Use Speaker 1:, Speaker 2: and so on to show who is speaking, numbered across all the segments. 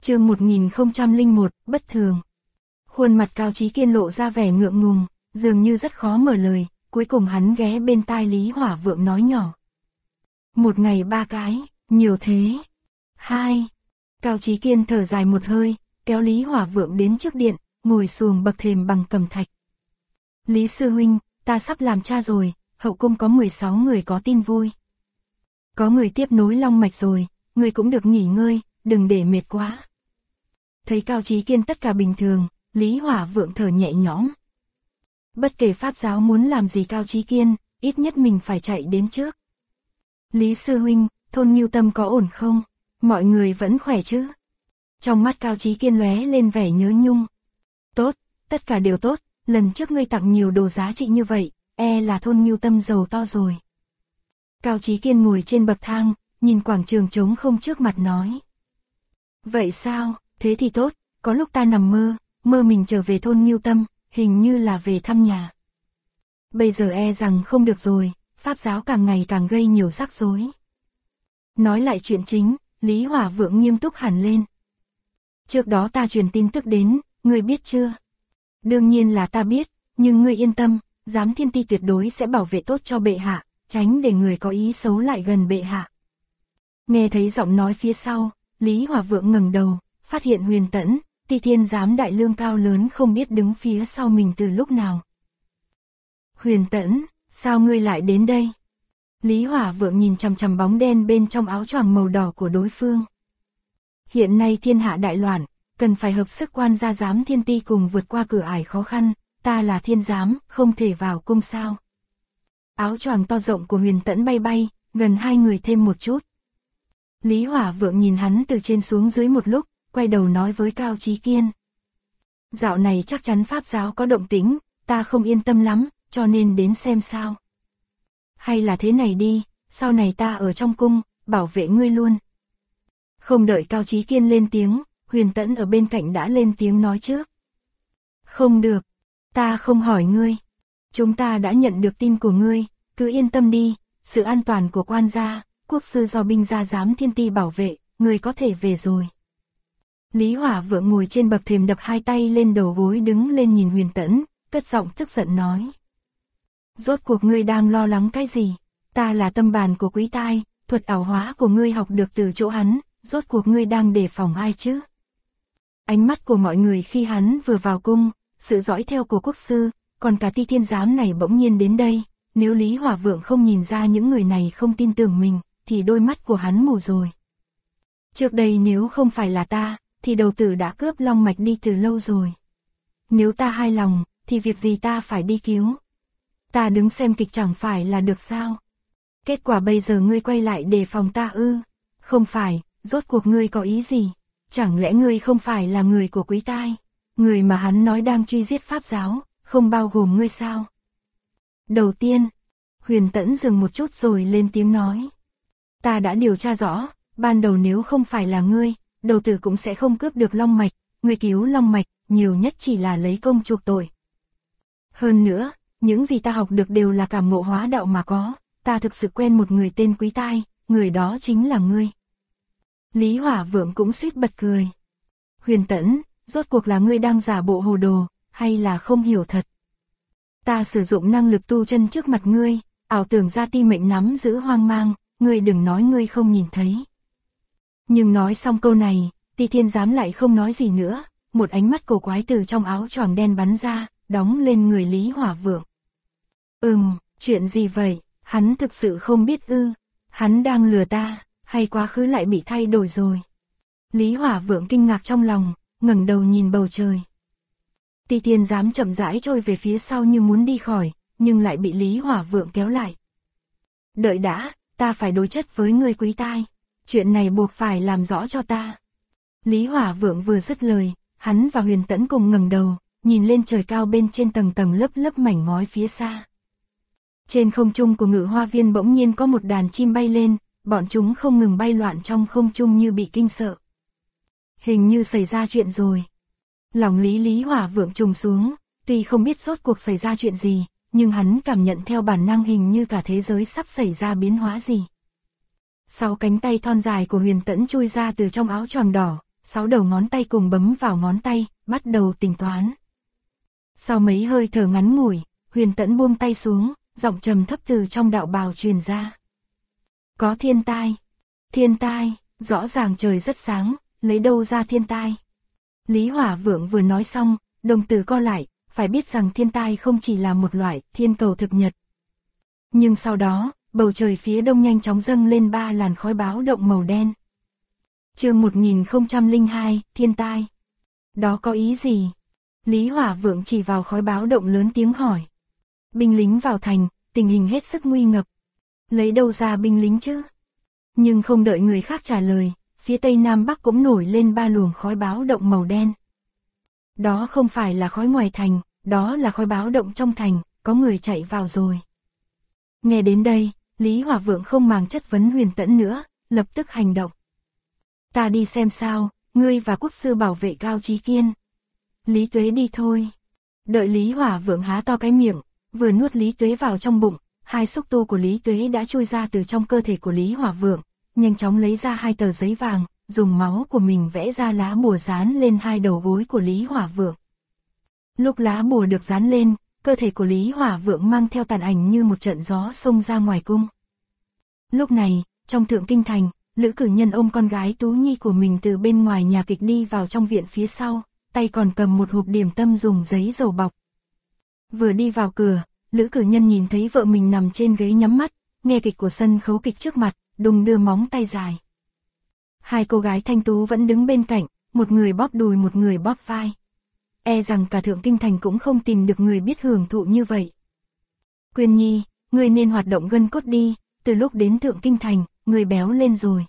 Speaker 1: Chương 1001, bất thường. Khuôn mặt Cao Chí Kiên lộ ra vẻ ngượng ngùng, dường như rất khó mở lời, cuối cùng hắn ghé bên tai Lý Hỏa Vượng nói nhỏ. Một ngày 3 cái, nhiều thế. 2. Cao Chí Kiên thở dài một hơi, kéo Lý Hỏa Vượng đến trước điện, ngồi xuồng bậc thềm bằng cẩm thạch. Lý sư huynh, ta sắp làm cha rồi, hậu cung có 16 người có tin vui. Có người tiếp nối long mạch rồi, người cũng được nghỉ ngơi, đừng để mệt quá. Thấy Cao Chí Kiên tất cả bình thường, Lý Hỏa Vượng thở nhẹ nhõm. Bất kể pháp giáo muốn làm gì Cao Chí Kiên, ít nhất mình phải chạy đến trước. Lý sư huynh, thôn Ngưu Tâm có ổn không? Mọi người vẫn khỏe chứ? Trong mắt Cao Chí Kiên lóe lên vẻ nhớ nhung. Tốt, tất cả đều tốt, lần trước ngươi tặng nhiều đồ giá trị như vậy, là thôn Ngưu Tâm giàu to rồi. Cao Chí Kiên ngồi trên bậc thang, nhìn quảng trường trống không trước mặt nói. Vậy sao, thế thì tốt, có lúc ta nằm mơ mình trở về thôn Ngưu Tâm, hình như là về thăm nhà. Bây giờ rằng không được rồi, pháp giáo càng ngày càng gây nhiều rắc rối. Nói lại chuyện chính, Lý Hỏa Vượng nghiêm túc hẳn lên. Trước đó ta truyền tin tức đến, ngươi biết chưa? Đương nhiên là ta biết, nhưng ngươi yên tâm, Giám Thiên Ti tuyệt đối sẽ bảo vệ tốt cho bệ hạ, tránh để người có ý xấu lại gần bệ hạ. Nghe thấy giọng nói phía sau, Lý Hỏa Vượng ngẩng đầu, phát hiện Huyền Tẫn, Ti Thiên Giám đại lương cao lớn không biết đứng phía sau mình từ lúc nào. Huyền Tẫn, sao ngươi lại đến đây? Lý Hỏa Vượng nhìn chằm chằm bóng đen bên trong áo choàng màu đỏ của đối phương. Hiện nay thiên hạ đại loạn, cần phải hợp sức quan gia Giám Thiên Ti cùng vượt qua cửa ải khó khăn, ta là thiên giám, không thể vào cung sao. Áo choàng to rộng của Huyền Tẫn bay bay, gần hai người thêm một chút. Lý Hỏa Vượng nhìn hắn từ trên xuống dưới một lúc, quay đầu nói với Cao Chí Kiên. Dạo này chắc chắn pháp giáo có động tĩnh, ta không yên tâm lắm, cho nên đến xem sao. Hay là thế này đi, sau này ta ở trong cung, bảo vệ ngươi luôn. Không đợi Cao Chí Kiên lên tiếng, Huyền Tẫn ở bên cạnh đã lên tiếng nói trước. Không được, ta không hỏi ngươi. Chúng ta đã nhận được tin của ngươi, cứ yên tâm đi, sự an toàn của quan gia, quốc sư do binh gia Giám Thiên Ti bảo vệ, ngươi có thể về rồi. Lý Hỏa Vượng ngồi trên bậc thềm đập hai tay lên đầu gối đứng lên nhìn Huyền Tẫn, cất giọng tức giận nói. Rốt cuộc ngươi đang lo lắng cái gì? Ta là tâm bàn của Quý Tai, thuật ảo hóa của ngươi học được từ chỗ hắn, rốt cuộc ngươi đang đề phòng ai chứ? Ánh mắt của mọi người khi hắn vừa vào cung, sự dõi theo của quốc sư, còn cả Ti Thiên Giám này bỗng nhiên đến đây, nếu Lý Hỏa Vượng không nhìn ra những người này không tin tưởng mình, thì đôi mắt của hắn mù rồi. Trước đây nếu không phải là ta, thì đầu tử đã cướp long mạch đi từ lâu rồi. Nếu ta hài lòng, thì việc gì ta phải đi cứu? Ta đứng xem kịch chẳng phải là được sao? Kết quả bây giờ ngươi quay lại đề phòng ta ư? Không phải, rốt cuộc ngươi có ý gì? Chẳng lẽ ngươi không phải là người của Quý Tai? Người mà hắn nói đang truy giết pháp giáo, không bao gồm ngươi sao? Đầu tiên, Huyền Tẫn dừng một chút rồi lên tiếng nói. Ta đã điều tra rõ, ban đầu nếu không phải là ngươi, đầu tử cũng sẽ không cướp được long mạch, ngươi cứu long mạch, nhiều nhất chỉ là lấy công chuộc tội. Hơn nữa, những gì ta học được đều là cảm ngộ hóa đạo mà có, ta thực sự quen một người tên Quý Tai, người đó chính là ngươi. Lý Hỏa Vượng cũng suýt bật cười. Huyền Tẫn, rốt cuộc là ngươi đang giả bộ hồ đồ, hay là không hiểu thật? Ta sử dụng năng lực tu chân trước mặt ngươi, ảo tưởng ra ti mệnh nắm giữ hoang mang, ngươi đừng nói ngươi không nhìn thấy. Nhưng nói xong câu này, Ti Thiên Giám lại không nói gì nữa, một ánh mắt cổ quái từ trong áo choàng đen bắn ra, đóng lên người Lý Hỏa Vượng. Chuyện gì vậy, hắn thực sự không biết ư, hắn đang lừa ta, hay quá khứ lại bị thay đổi rồi. Lý Hỏa Vượng kinh ngạc trong lòng, ngẩng đầu nhìn bầu trời. Ti Thiên Giám chậm rãi trôi về phía sau như muốn đi khỏi, nhưng lại bị Lý Hỏa Vượng kéo lại. Đợi đã, ta phải đối chất với người Quý Tai, chuyện này buộc phải làm rõ cho ta. Lý Hỏa Vượng vừa dứt lời, hắn và Huyền Tẫn cùng ngẩng đầu, nhìn lên trời cao bên trên tầng tầng lớp lớp mảnh ngói phía xa. Trên không trung của Ngự Hoa Viên bỗng nhiên có một đàn chim bay lên, bọn chúng không ngừng bay loạn trong không trung như bị kinh sợ. Hình như xảy ra chuyện rồi. Lòng Lý Hỏa Vượng trùng xuống, tuy không biết rốt cuộc xảy ra chuyện gì, nhưng hắn cảm nhận theo bản năng hình như cả thế giới sắp xảy ra biến hóa gì. Sau cánh tay thon dài của Huyền Tẫn chui ra từ trong áo choàng đỏ, 6 đầu ngón tay cùng bấm vào ngón tay, bắt đầu tính toán. Sau mấy hơi thở ngắn ngủi, Huyền Tẫn buông tay xuống, giọng trầm thấp từ trong đạo bào truyền ra. Có thiên tai. Thiên tai, rõ ràng trời rất sáng, lấy đâu ra thiên tai. Lý Hỏa Vượng vừa nói xong, đồng tử co lại, phải biết rằng thiên tai không chỉ là một loại thiên cầu thực nhật. Nhưng sau đó, bầu trời phía đông nhanh chóng dâng lên 3 làn khói báo động màu đen. Chương 1002, thiên tai. Đó có ý gì? Lý Hỏa Vượng chỉ vào khói báo động lớn tiếng hỏi. Binh lính vào thành, tình hình hết sức nguy ngập. Lấy đâu ra binh lính chứ? Nhưng không đợi người khác trả lời, phía tây nam bắc cũng nổi lên 3 luồng khói báo động màu đen. Đó không phải là khói ngoài thành, đó là khói báo động trong thành, có người chạy vào rồi. Nghe đến đây, Lý Hỏa Vượng không màng chất vấn Huyền Tẫn nữa, lập tức hành động. Ta đi xem sao, ngươi và quốc sư bảo vệ Cao Chí Kiên. Lý Tuế đi thôi. Đợi Lý Hỏa Vượng há to cái miệng, vừa nuốt Lý Tuế vào trong bụng, 2 xúc tu của Lý Tuế đã chui ra từ trong cơ thể của Lý Hỏa Vượng, nhanh chóng lấy ra 2 tờ giấy vàng, dùng máu của mình vẽ ra lá bùa dán lên 2 đầu gối của Lý Hỏa Vượng. Lúc lá bùa được dán lên, cơ thể của Lý Hỏa Vượng mang theo tàn ảnh như một trận gió xông ra ngoài cung. Lúc này, trong Thượng Kinh Thành, Lữ Cử Nhân ôm con gái Tú Nhi của mình từ bên ngoài nhà kịch đi vào trong viện phía sau, tay còn cầm một hộp điểm tâm dùng giấy dầu bọc. Vừa đi vào cửa, Lữ Cử Nhân nhìn thấy vợ mình nằm trên ghế nhắm mắt, nghe kịch của sân khấu kịch trước mặt, đùng đưa móng tay dài. 2 cô gái thanh tú vẫn đứng bên cạnh, một người bóp đùi một người bóp vai. E rằng cả Thượng Kinh Thành cũng không tìm được người biết hưởng thụ như vậy. Quyên Nhi, ngươi nên hoạt động gân cốt đi, từ lúc đến Thượng Kinh Thành, ngươi béo lên rồi.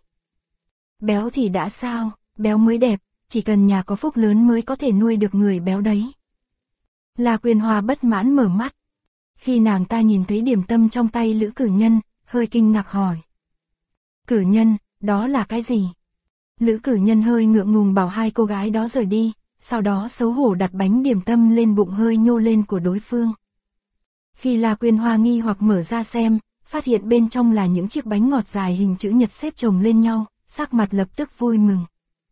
Speaker 1: Béo thì đã sao, béo mới đẹp, chỉ cần nhà có phúc lớn mới có thể nuôi được người béo đấy. La Quyên Hoa bất mãn mở mắt. Khi nàng ta nhìn thấy điểm tâm trong tay Lữ Cử Nhân, hơi kinh ngạc hỏi. Cử Nhân, đó là cái gì? Lữ Cử Nhân hơi ngượng ngùng bảo 2 cô gái đó rời đi, sau đó xấu hổ đặt bánh điểm tâm lên bụng hơi nhô lên của đối phương. Khi La Quyên Hoa nghi hoặc mở ra xem, phát hiện bên trong là những chiếc bánh ngọt dài hình chữ nhật xếp chồng lên nhau, sắc mặt lập tức vui mừng.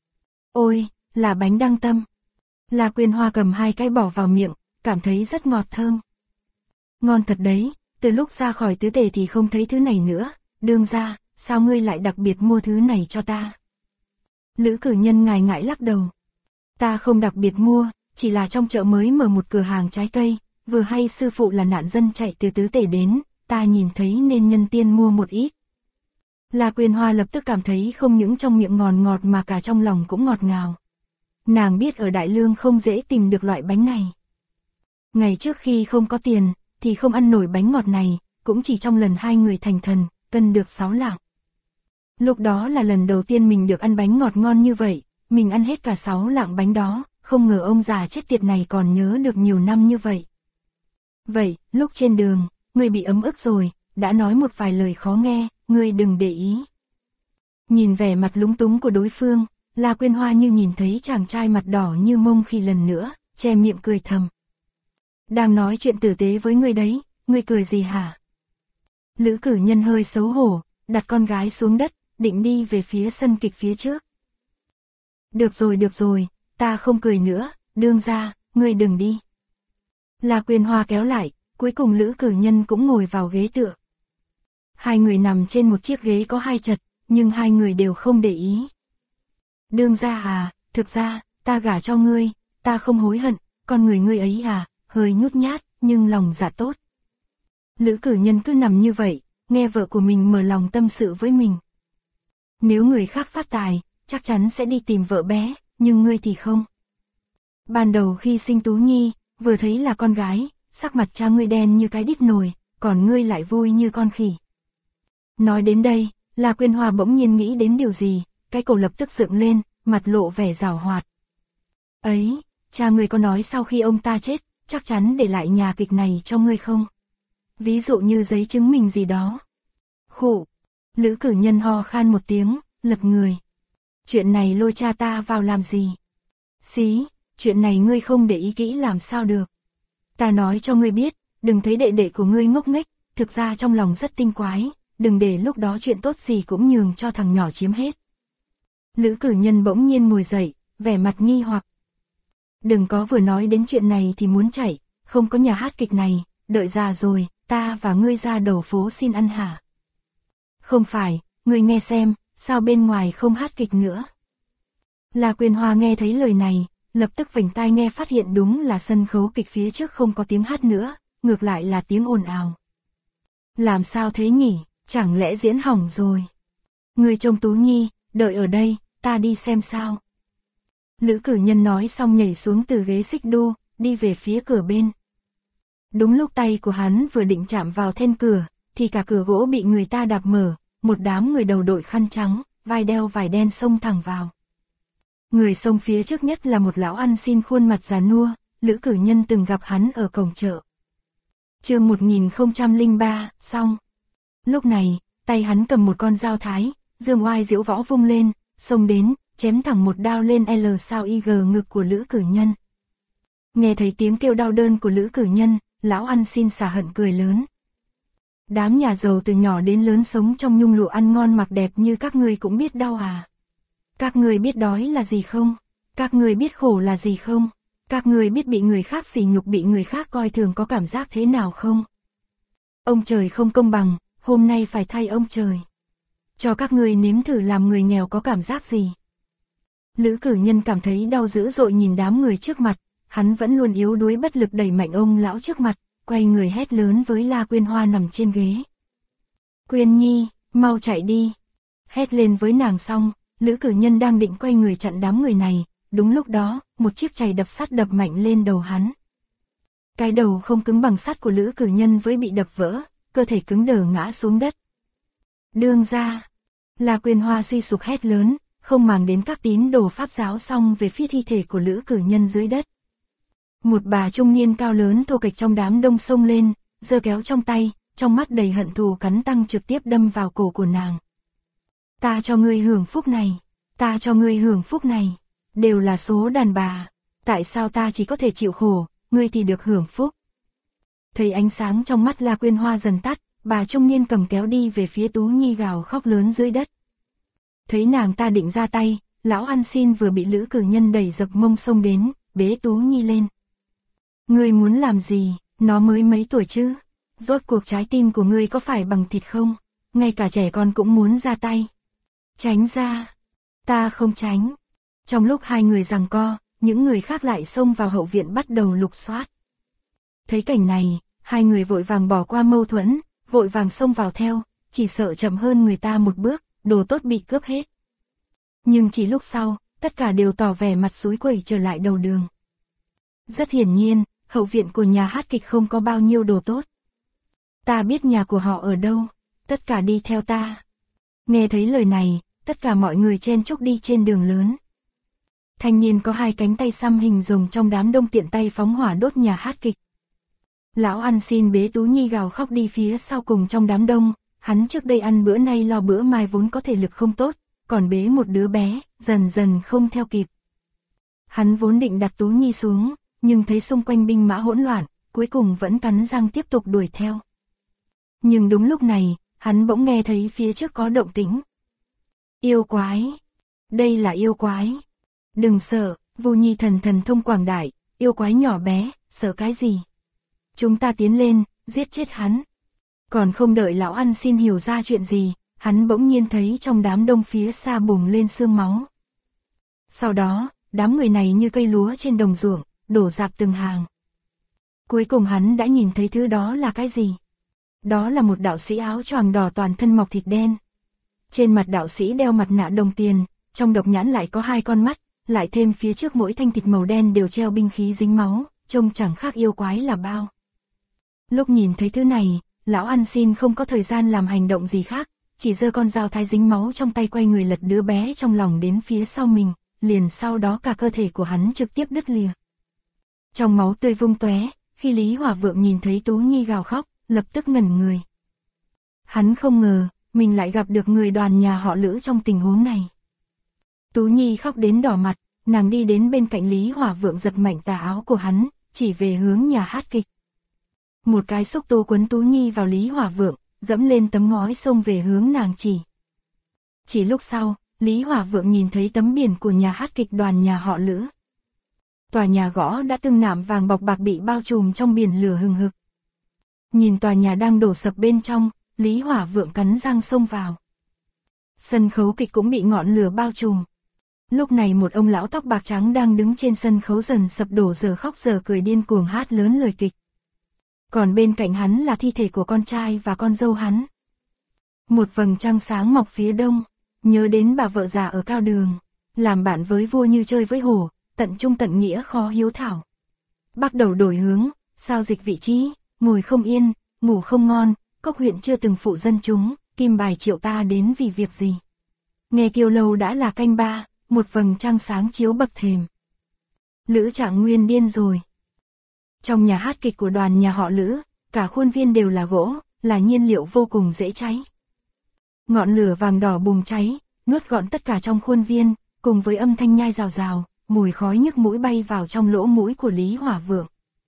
Speaker 1: Ôi, là bánh đăng tâm. La Quyên Hoa cầm 2 cái bỏ vào miệng, cảm thấy rất ngọt thơm. Ngon thật đấy, từ lúc ra khỏi tứ tề thì không thấy thứ này nữa, đương ra, sao ngươi lại đặc biệt mua thứ này cho ta? Lữ Cử Nhân ngại ngại lắc đầu. Ta không đặc biệt mua, chỉ là trong chợ mới mở một cửa hàng trái cây, vừa hay sư phụ là nạn dân chạy từ tứ tề đến, ta nhìn thấy nên nhân tiên mua một ít. La Quyên Hoa lập tức cảm thấy không những trong miệng ngọt ngọt mà cả trong lòng cũng ngọt ngào. Nàng biết ở Đại Lương không dễ tìm được loại bánh này. Ngày trước khi không có tiền, thì không ăn nổi bánh ngọt này, cũng chỉ trong lần 2 người thành thần, cân được 6 lạng. Lúc đó là lần đầu tiên mình được ăn bánh ngọt ngon như vậy, mình ăn hết cả 6 lạng bánh đó, không ngờ ông già chết tiệt này còn nhớ được nhiều năm như vậy. Vậy, lúc trên đường, ngươi bị ấm ức rồi, đã nói một vài lời khó nghe, ngươi đừng để ý. Nhìn vẻ mặt lúng túng của đối phương, La Quyên Hoa như nhìn thấy chàng trai mặt đỏ như mông khi lần nữa, che miệng cười thầm. Đang nói chuyện tử tế với ngươi đấy, ngươi cười gì hả? Lữ Cử Nhân hơi xấu hổ, đặt con gái xuống đất, định đi về phía sân kịch phía trước. Được rồi, ta không cười nữa, đương ra, ngươi đừng đi. La Quyên Hoa kéo lại, cuối cùng Lữ Cử Nhân cũng ngồi vào ghế tựa. 2 người nằm trên một chiếc ghế có 2 chật, nhưng 2 người đều không để ý. Đương ra à, thực ra, ta gả cho ngươi, ta không hối hận, con người ngươi ấy à, hơi nhút nhát, nhưng lòng dạ tốt. Lữ Cử Nhân cứ nằm như vậy, nghe vợ của mình mở lòng tâm sự với mình. Nếu người khác phát tài, chắc chắn sẽ đi tìm vợ bé, nhưng ngươi thì không. Ban đầu khi sinh Tú Nhi, vừa thấy là con gái, sắc mặt cha ngươi đen như cái đít nồi, còn ngươi lại vui như con khỉ. Nói đến đây, La Quyên Hoa bỗng nhiên nghĩ đến điều gì, cái cổ lập tức dựng lên, mặt lộ vẻ giảo hoạt. Ấy, cha ngươi có nói sau khi ông ta chết, chắc chắn để lại nhà kịch này cho ngươi không? Ví dụ như giấy chứng minh gì đó. Khụ, Lữ Cử Nhân ho khan một tiếng, lật người. Chuyện này lôi cha ta vào làm gì? Xí, chuyện này ngươi không để ý kỹ làm sao được. Ta nói cho ngươi biết, đừng thấy đệ đệ của ngươi ngốc nghếch, thực ra trong lòng rất tinh quái, đừng để lúc đó chuyện tốt gì cũng nhường cho thằng nhỏ chiếm hết. Lữ Cử Nhân bỗng nhiên ngồi dậy, vẻ mặt nghi hoặc. Đừng có vừa nói đến chuyện này thì muốn chạy, không có nhà hát kịch này, đợi già rồi, ta và ngươi ra đầu phố xin ăn hả? Không phải, ngươi nghe xem, sao bên ngoài không hát kịch nữa? La Quyên Hoa nghe thấy lời này, lập tức vểnh tai nghe phát hiện đúng là sân khấu kịch phía trước không có tiếng hát nữa, ngược lại là tiếng ồn ào. Làm sao thế nhỉ, chẳng lẽ diễn hỏng rồi? Ngươi trông Tú Nhi, đợi ở đây, ta đi xem sao. Lữ cử nhân nói xong nhảy xuống từ ghế xích đu, đi về phía cửa bên. Đúng lúc tay của hắn vừa định chạm vào then cửa, thì cả cửa gỗ bị người ta đạp mở, một đám người đầu đội khăn trắng, vai đeo vải đen xông thẳng vào. Người xông phía trước nhất là một lão ăn xin khuôn mặt già nua, Lữ cử nhân từng gặp hắn ở cổng chợ. Chương 1003, xong. Lúc này, tay hắn cầm một con dao thái, dương oai diễu võ vung lên, xông đến, chém thẳng một đao lên L sao IG ngực của Lữ cử nhân. Nghe thấy tiếng kêu đau đớn của Lữ cử nhân, lão ăn xin xả hận cười lớn. Đám nhà giàu từ nhỏ đến lớn sống trong nhung lụa ăn ngon mặc đẹp như các ngươi cũng biết đau à? Các ngươi biết đói là gì không? Các ngươi biết khổ là gì không? Các ngươi biết bị người khác sỉ nhục, bị người khác coi thường có cảm giác thế nào không? Ông trời không công bằng, hôm nay phải thay ông trời. Cho các ngươi nếm thử làm người nghèo có cảm giác gì. Lữ cử nhân cảm thấy đau dữ dội nhìn đám người trước mặt, hắn vẫn luôn yếu đuối bất lực đẩy mạnh ông lão trước mặt, quay người hét lớn với La Quyên Hoa nằm trên ghế. Quyên Nhi, mau chạy đi. Hét lên với nàng xong, Lữ cử nhân đang định quay người chặn đám người này, đúng lúc đó, một chiếc chày đập sắt đập mạnh lên đầu hắn. Cái đầu không cứng bằng sắt của Lữ cử nhân với bị đập vỡ, cơ thể cứng đờ ngã xuống đất. Đương ra, La Quyên Hoa suy sụp hét lớn, không màng đến các tín đồ Pháp giáo xong về phía thi thể của Lữ cử nhân dưới đất. Một bà trung niên cao lớn thô kệch trong đám đông xông lên, giơ kéo trong tay, trong mắt đầy hận thù cắn răng trực tiếp đâm vào cổ của nàng. Ta cho ngươi hưởng phúc này, ta cho ngươi hưởng phúc này, đều là số đàn bà, tại sao ta chỉ có thể chịu khổ, ngươi thì được hưởng phúc. Thấy ánh sáng trong mắt La Quyên Hoa dần tắt, bà trung niên cầm kéo đi về phía Tú Nhi gào khóc lớn dưới đất. Thấy nàng ta định ra tay, lão ăn xin vừa bị Lữ cử nhân đẩy dập mông xông đến, bế Tú Nhi lên. Ngươi muốn làm gì, nó mới mấy tuổi chứ? Rốt cuộc trái tim của ngươi có phải bằng thịt không? Ngay cả trẻ con cũng muốn ra tay. Tránh ra. Ta không tránh. Trong lúc hai người giằng co, những người khác lại xông vào hậu viện bắt đầu lục soát. Thấy cảnh này, hai người vội vàng bỏ qua mâu thuẫn, vội vàng xông vào theo, chỉ sợ chậm hơn người ta một bước, đồ tốt bị cướp hết. Nhưng chỉ lúc sau, tất cả đều tỏ vẻ mặt xúi quẩy trở lại đầu đường. Rất hiển nhiên, hậu viện của nhà hát kịch không có bao nhiêu đồ tốt. Ta biết nhà của họ ở đâu, tất cả đi theo ta. Nghe thấy lời này, tất cả mọi người chen chúc đi trên đường lớn. Thanh niên có hai cánh tay xăm hình rồng trong đám đông tiện tay phóng hỏa đốt nhà hát kịch. Lão ăn xin bế Tú Nhi gào khóc đi phía sau cùng trong đám đông, hắn trước đây ăn bữa nay lo bữa mai vốn có thể lực không tốt, còn bế một đứa bé, dần dần không theo kịp. Hắn vốn định đặt Tú Nhi xuống, nhưng thấy xung quanh binh mã hỗn loạn, cuối cùng vẫn cắn răng tiếp tục đuổi theo. Nhưng đúng lúc này, hắn bỗng nghe thấy phía trước có động tĩnh. Yêu quái! Đây là yêu quái! Đừng sợ, Vu Nhi thần thần thông quảng đại, yêu quái nhỏ bé, sợ cái gì? Chúng ta tiến lên, giết chết hắn. Còn không đợi lão ăn xin hiểu ra chuyện gì, hắn bỗng nhiên thấy trong đám đông phía xa bùng lên sương máu. Sau đó, đám người này như cây lúa trên đồng ruộng, đổ rạp từng hàng. Cuối cùng hắn đã nhìn thấy thứ đó là cái gì? Đó là một đạo sĩ áo choàng đỏ toàn thân mọc thịt đen. Trên mặt đạo sĩ đeo mặt nạ đồng tiền, trong độc nhãn lại có hai con mắt, lại thêm phía trước mỗi thanh thịt màu đen đều treo binh khí dính máu, trông chẳng khác yêu quái là bao. Lúc nhìn thấy thứ này, lão ăn xin không có thời gian làm hành động gì khác, chỉ giơ con dao thái dính máu trong tay quay người lật đứa bé trong lòng đến phía sau mình, liền sau đó cả cơ thể của hắn trực tiếp đứt lìa. Trong máu tươi vung tóe, khi Lý Hỏa Vượng nhìn thấy Tú Nhi gào khóc, lập tức ngẩn người. Hắn không ngờ, mình lại gặp được người đoàn nhà họ Lữ trong tình huống này. Tú Nhi khóc đến đỏ mặt, nàng đi đến bên cạnh Lý Hỏa Vượng giật mạnh tà áo của hắn, chỉ về hướng nhà hát kịch. Một cái xúc tu quấn Tú Nhi vào Lý Hỏa Vượng, dẫm lên tấm ngói xông về hướng nàng chỉ. Chỉ lúc sau, Lý Hỏa Vượng nhìn thấy tấm biển của nhà hát kịch đoàn nhà họ Lữ. Tòa nhà gỗ đã từng nạm vàng bọc bạc bị bao trùm trong biển lửa hừng hực. Nhìn tòa nhà đang đổ sập bên trong, Lý Hỏa Vượng cắn răng xông vào. Sân khấu kịch cũng bị ngọn lửa bao trùm. Lúc này một ông lão tóc bạc trắng đang đứng trên sân khấu dần sập đổ giờ khóc giờ cười điên cuồng hát lớn lời kịch. Còn bên cạnh hắn là thi thể của con trai và con dâu hắn. Một vầng trăng sáng mọc phía đông, nhớ đến bà vợ già ở cao đường, làm bạn với vua như chơi với hổ, tận trung tận nghĩa khó hiếu thảo. Bắt đầu đổi hướng, sao dịch vị trí, ngồi không yên, ngủ không ngon, Cốc huyện chưa từng phụ dân chúng, kim bài triệu ta đến vì việc gì. Nghe kiều lâu đã là canh ba, một vầng trăng sáng chiếu bậc thềm. Lữ Trạng Nguyên điên rồi. Trong nhà hát kịch của đoàn nhà họ Lữ, cả khuôn viên đều là gỗ, là nhiên liệu vô cùng dễ cháy. Ngọn lửa vàng đỏ bùng cháy, nuốt gọn tất cả trong khuôn viên, cùng với âm thanh nhai rào rào, mùi khói nhức mũi bay vào trong lỗ mũi của Lý Hỏa Vượng.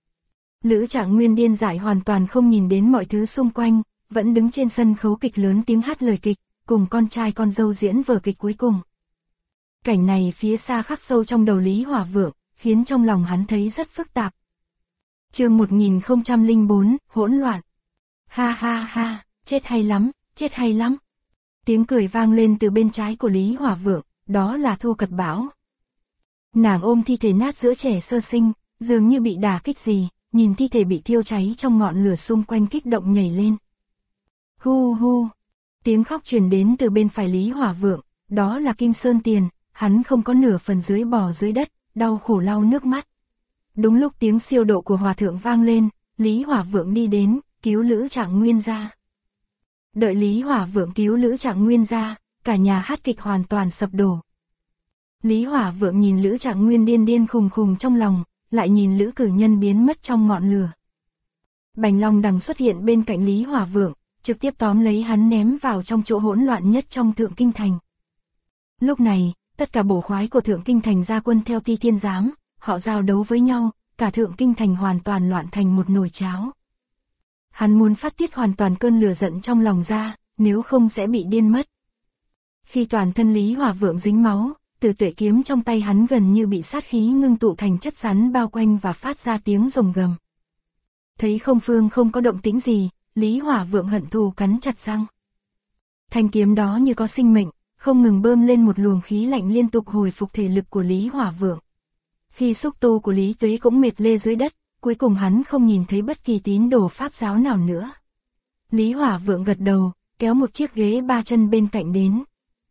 Speaker 1: Lữ Trạng Nguyên điên dại hoàn toàn không nhìn đến mọi thứ xung quanh, vẫn đứng trên sân khấu kịch lớn tiếng hát lời kịch, cùng con trai con dâu diễn vở kịch cuối cùng. Cảnh này phía xa khắc sâu trong đầu Lý Hỏa Vượng, khiến trong lòng hắn thấy rất phức tạp. Chương 1004, hỗn loạn. Ha ha ha, chết hay lắm, chết hay lắm. Tiếng cười vang lên từ bên trái của Lý Hỏa Vượng, đó là Thu Cật Bảo. Nàng ôm thi thể nát giữa trẻ sơ sinh, dường như bị đả kích gì, nhìn thi thể bị thiêu cháy trong ngọn lửa xung quanh kích động nhảy lên. Hu hu, tiếng khóc truyền đến từ bên phải Lý Hỏa Vượng, đó là Kim Sơn Tiền, hắn không có nửa phần dưới bò dưới đất, đau khổ lau nước mắt. Đúng lúc tiếng siêu độ của Hòa Thượng vang lên, Lý Hỏa Vượng đi đến, cứu Lữ Trạng Nguyên ra. Đợi Lý Hỏa Vượng cứu Lữ Trạng Nguyên ra, cả nhà hát kịch hoàn toàn sập đổ. Lý Hỏa Vượng nhìn Lữ Trạng Nguyên điên điên khùng khùng trong lòng, lại nhìn Lữ Cử Nhân biến mất trong ngọn lửa. Bành Long Đằng xuất hiện bên cạnh Lý Hỏa Vượng, trực tiếp tóm lấy hắn ném vào trong chỗ hỗn loạn nhất trong Thượng Kinh Thành. Lúc này, tất cả bổ khoái của Thượng Kinh Thành ra quân theo Ti Thiên Giám, họ giao đấu với nhau, cả Thượng Kinh Thành hoàn toàn loạn thành một nồi cháo. Hắn muốn phát tiết hoàn toàn cơn lửa giận trong lòng ra, nếu không sẽ bị điên mất. Khi toàn thân Lý Hỏa Vượng dính máu, Tử Tuệ kiếm trong tay hắn gần như bị sát khí ngưng tụ thành chất rắn bao quanh và phát ra tiếng rồng gầm. Thấy không phương không có động tĩnh gì, Lý Hỏa Vượng hận thù cắn chặt răng. Thanh kiếm đó như có sinh mệnh, không ngừng bơm lên một luồng khí lạnh liên tục hồi phục thể lực của Lý Hỏa Vượng. Khi xúc tu của Lý Tuế cũng mệt lê dưới đất, cuối cùng hắn không nhìn thấy bất kỳ tín đồ Pháp giáo nào nữa. Lý Hỏa Vượng gật đầu, kéo một chiếc ghế ba chân bên cạnh đến.